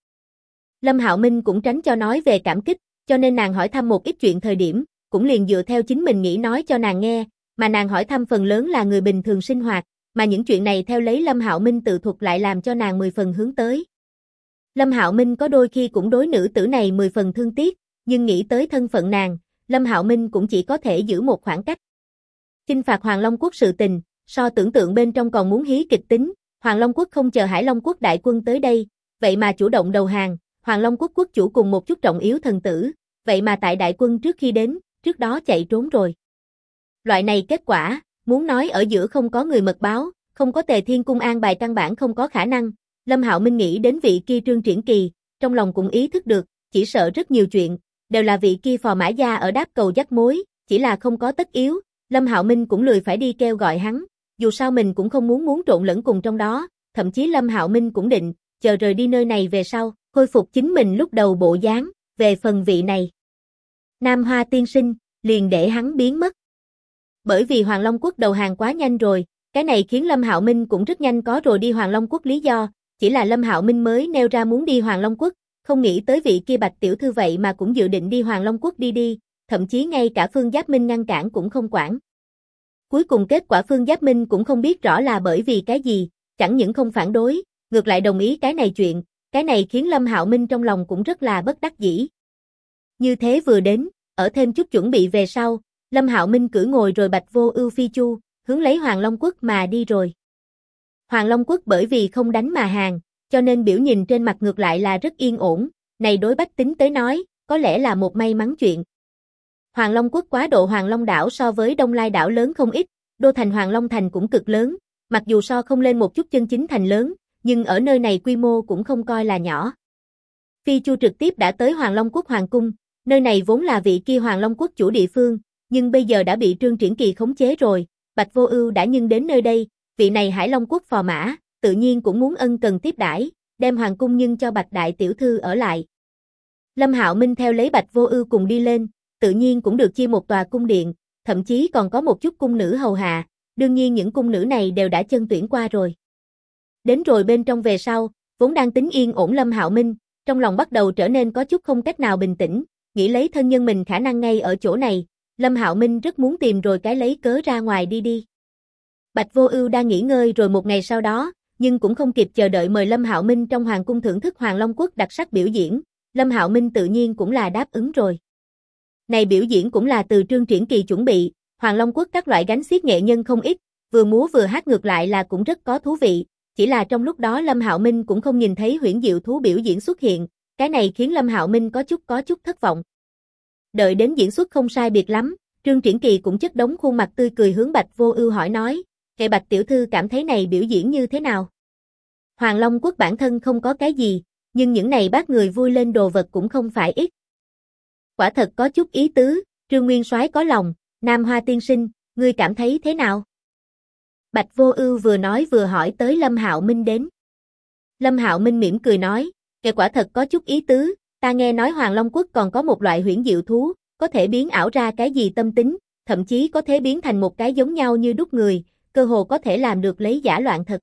Lâm Hạo Minh cũng tránh cho nói về cảm kích, cho nên nàng hỏi thăm một ít chuyện thời điểm, cũng liền dựa theo chính mình nghĩ nói cho nàng nghe, mà nàng hỏi thăm phần lớn là người bình thường sinh hoạt, mà những chuyện này theo lấy Lâm Hạo Minh tự thuật lại làm cho nàng 10 phần hướng tới. Lâm Hạo Minh có đôi khi cũng đối nữ tử này 10 phần thương tiếc, nhưng nghĩ tới thân phận nàng, Lâm Hạo Minh cũng chỉ có thể giữ một khoảng cách. Chinh phạt Hoàng Long Quốc sự tình, so tưởng tượng bên trong còn muốn hí kịch tính, Hoàng Long Quốc không chờ Hải Long Quốc đại quân tới đây, vậy mà chủ động đầu hàng, Hoàng Long Quốc quốc chủ cùng một chút trọng yếu thần tử, vậy mà tại đại quân trước khi đến, trước đó chạy trốn rồi. Loại này kết quả, muốn nói ở giữa không có người mật báo, không có Tề Thiên Cung an bài căn bản không có khả năng, Lâm Hạo Minh nghĩ đến vị kia Trương Triển Kỳ, trong lòng cũng ý thức được, chỉ sợ rất nhiều chuyện, đều là vị kia phò mã gia ở đáp cầu dắt mối, chỉ là không có tất yếu, Lâm Hạo Minh cũng lười phải đi kêu gọi hắn, dù sao mình cũng không muốn trộn lẫn cùng trong đó, thậm chí Lâm Hạo Minh cũng định, chờ rời đi nơi này về sau, khôi phục chính mình lúc đầu bộ dáng, về phần vị này. Nam Hoa tiên sinh, liền để hắn biến mất. Bởi vì Hoàng Long Quốc đầu hàng quá nhanh rồi, cái này khiến Lâm Hạo Minh cũng rất nhanh có rồi đi Hoàng Long Quốc lý do, chỉ là Lâm Hạo Minh mới nêu ra muốn đi Hoàng Long Quốc, không nghĩ tới vị kia Bạch tiểu thư vậy mà cũng dự định đi Hoàng Long Quốc đi, thậm chí ngay cả Phương Giáp Minh ngăn cản cũng không quản. Cuối cùng kết quả Phương Giáp Minh cũng không biết rõ là bởi vì cái gì, chẳng những không phản đối, ngược lại đồng ý cái này chuyện, cái này khiến Lâm Hạo Minh trong lòng cũng rất là bất đắc dĩ. Như thế vừa đến, ở thêm chút chuẩn bị về sau, Lâm Hạo Minh cưỡi ngồi rồi Bạch Vô Ưu phi chu, hướng lấy Hoàng Long Quốc mà đi rồi. Hoàng Long Quốc bởi vì không đánh mà hàng, cho nên biểu nhìn trên mặt ngược lại là rất yên ổn, này đối bách tính tới nói, có lẽ là một may mắn chuyện. Hoàng Long Quốc quá độ Hoàng Long đảo so với Đông Lai đảo lớn không ít, đô thành Hoàng Long thành cũng cực lớn, mặc dù so không lên một chút chân chính thành lớn, nhưng ở nơi này quy mô cũng không coi là nhỏ. Phi chu trực tiếp đã tới Hoàng Long Quốc Hoàng cung, nơi này vốn là vị kia Hoàng Long Quốc chủ địa phương, nhưng bây giờ đã bị Trương Triển Kỳ khống chế rồi, Bạch Vô Ưu đã nhân đến nơi đây, vị này Hải Long Quốc phò mã, tự nhiên cũng muốn ân cần tiếp đãi, đem hoàng cung nhân cho Bạch đại tiểu thư ở lại. Lâm Hạo Minh theo lấy Bạch Vô Ưu cùng đi lên, tự nhiên cũng được chia một tòa cung điện, thậm chí còn có một chút cung nữ hầu hạ, đương nhiên những cung nữ này đều đã chân tuyển qua rồi. Đến rồi bên trong về sau, vốn đang tính yên ổn Lâm Hạo Minh, trong lòng bắt đầu trở nên có chút không cách nào bình tĩnh, nghĩ lấy thân nhân mình khả năng ngay ở chỗ này, Lâm Hạo Minh rất muốn tìm rồi cái lấy cớ ra ngoài đi. Bạch Vô Ưu đang nghỉ ngơi rồi một ngày sau đó, nhưng cũng không kịp chờ đợi mời Lâm Hạo Minh trong hoàng cung thưởng thức Hoàng Long Quốc đặc sắc biểu diễn, Lâm Hạo Minh tự nhiên cũng là đáp ứng rồi. Này biểu diễn cũng là từ Trương Triển Kỳ chuẩn bị, Hoàng Long Quốc các loại gánh xiếc nghệ nhân không ít, vừa múa vừa hát ngược lại là cũng rất có thú vị, chỉ là trong lúc đó Lâm Hạo Minh cũng không nhìn thấy Huyễn Diệu thú biểu diễn xuất hiện, cái này khiến Lâm Hạo Minh có chút thất vọng. Đợi đến diễn xuất không sai biệt lắm, Trương Triển Kỳ cũng chất đống khuôn mặt tươi cười hướng Bạch Vô Ưu hỏi nói, "Kệ Bạch tiểu thư cảm thấy này biểu diễn như thế nào?" Hoàng Long Quốc bản thân không có cái gì, nhưng những này bác người vui lên đồ vật cũng không phải ít. Quả thật có chút ý tứ, Trương Nguyên Soái có lòng, Nam Hoa tiên sinh, ngươi cảm thấy thế nào? Bạch Vô Ưu vừa nói vừa hỏi tới Lâm Hạo Minh đến. Lâm Hạo Minh mỉm cười nói, "Kệ quả thật có chút ý tứ, ta nghe nói Hoàng Long Quốc còn có một loại huyễn diệu thú, có thể biến ảo ra cái gì tâm tính, thậm chí có thể biến thành một cái giống nhau như đúc người, cơ hồ có thể làm được lấy giả loạn thật."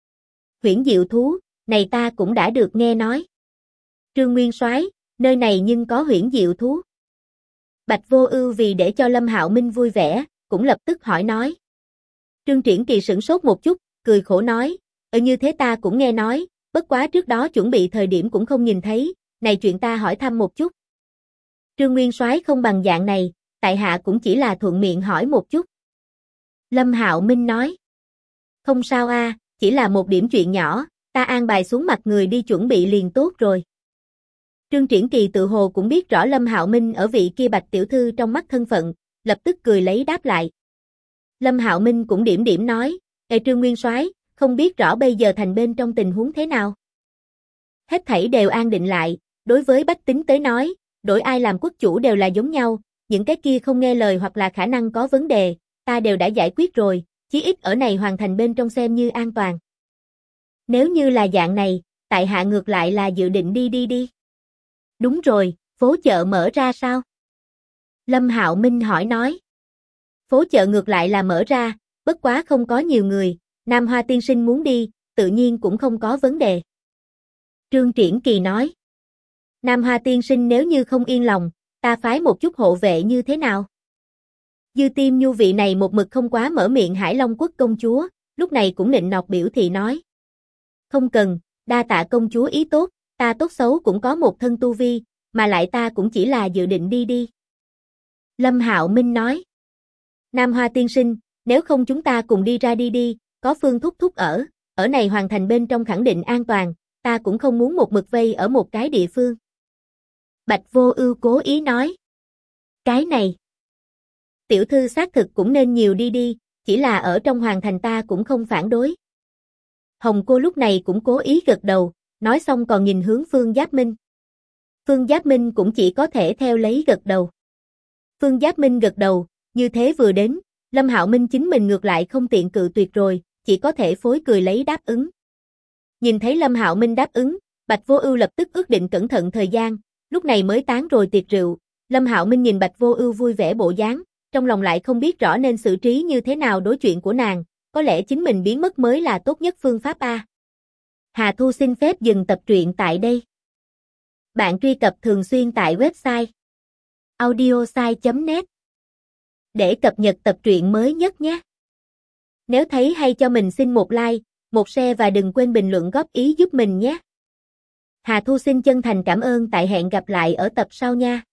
Huyễn diệu thú, này ta cũng đã được nghe nói. Trương Nguyên Soái, nơi này nhưng có huyễn diệu thú. Bạch Vô Ưu vì để cho Lâm Hạo Minh vui vẻ, cũng lập tức hỏi nói. Trương Triển Kỳ sửng sốt một chút, cười khổ nói, như thế ta cũng nghe nói, bất quá trước đó chuẩn bị thời điểm cũng không nhìn thấy, này chuyện ta hỏi thăm một chút. Trương Nguyên Soái không bằng dạng này, tại hạ cũng chỉ là thuận miệng hỏi một chút. Lâm Hạo Minh nói. Không sao a, chỉ là một điểm chuyện nhỏ, ta an bài xuống mặt người đi chuẩn bị liền tốt rồi. Trương Triển Kỳ tự hồ cũng biết rõ Lâm Hạo Minh ở vị kia Bạch tiểu thư trong mắt thân phận, lập tức cười lấy đáp lại. Lâm Hạo Minh cũng điểm điểm nói, Trương Nguyên Soái, không biết rõ bây giờ thành bên trong tình huống thế nào. Hết thảy đều an định lại, đối với bách tính tới nói, đổi ai làm quốc chủ đều là giống nhau, những cái kia không nghe lời hoặc là khả năng có vấn đề, ta đều đã giải quyết rồi, chí ít ở này hoàn thành bên trong xem như an toàn. Nếu như là dạng này, tại hạ ngược lại là dự định đi. Đúng rồi, phố chợ mở ra sao? Lâm Hạo Minh hỏi nói. Phố chợ ngược lại là mở ra, bất quá không có nhiều người, Nam Hoa tiên sinh muốn đi, tự nhiên cũng không có vấn đề. Trương Triển Kỳ nói. Nam Hoa tiên sinh nếu như không yên lòng, ta phái một chút hộ vệ như thế nào? Dư Tiêm Nhu vị này một mực không quá mở miệng Hải Long quốc công chúa, lúc này cũng nịnh nọt biểu thị nói. Không cần, đa tạ công chúa ý tốt, ta tốt xấu cũng có một thân tu vi, mà lại ta cũng chỉ là dự định đi. Lâm Hạo Minh nói. Nam Hoa tiên sinh, nếu không chúng ta cùng đi ra đi, có Phương thúc thúc ở này hoàn thành bên trong khẳng định an toàn, ta cũng không muốn một mực vây ở một cái địa phương. Bạch Vô Ưu cố ý nói. Cái này. Tiểu thư xác thực cũng nên nhiều đi, chỉ là ở trong hoàn thành ta cũng không phản đối. Hồng cô lúc này cũng cố ý gật đầu, nói xong còn nhìn hướng Phương Giáp Minh. Phương Giáp Minh cũng chỉ có thể theo lấy gật đầu. Phương Giáp Minh gật đầu, như thế vừa đến, Lâm Hạo Minh chính mình ngược lại không tiện cự tuyệt rồi, chỉ có thể phối cười lấy đáp ứng. Nhìn thấy Lâm Hạo Minh đáp ứng, Bạch Vô Ưu lập tức ước định cẩn thận thời gian, lúc này mới tán rồi tiệc rượu. Lâm Hạo Minh nhìn Bạch Vô Ưu vui vẻ bộ dáng, trong lòng lại không biết rõ nên xử trí như thế nào đối chuyện của nàng, có lẽ chính mình biến mất mới là tốt nhất phương pháp a. Hà Thu xin phép dừng tập truyện tại đây. Bạn truy cập thường xuyên tại website audiosai.net để cập nhật tập truyện mới nhất nhé. Nếu thấy hay cho mình xin một like, một share và đừng quên bình luận góp ý giúp mình nhé. Hà Thu xin chân thành cảm ơn, tại hẹn gặp lại ở tập sau nha.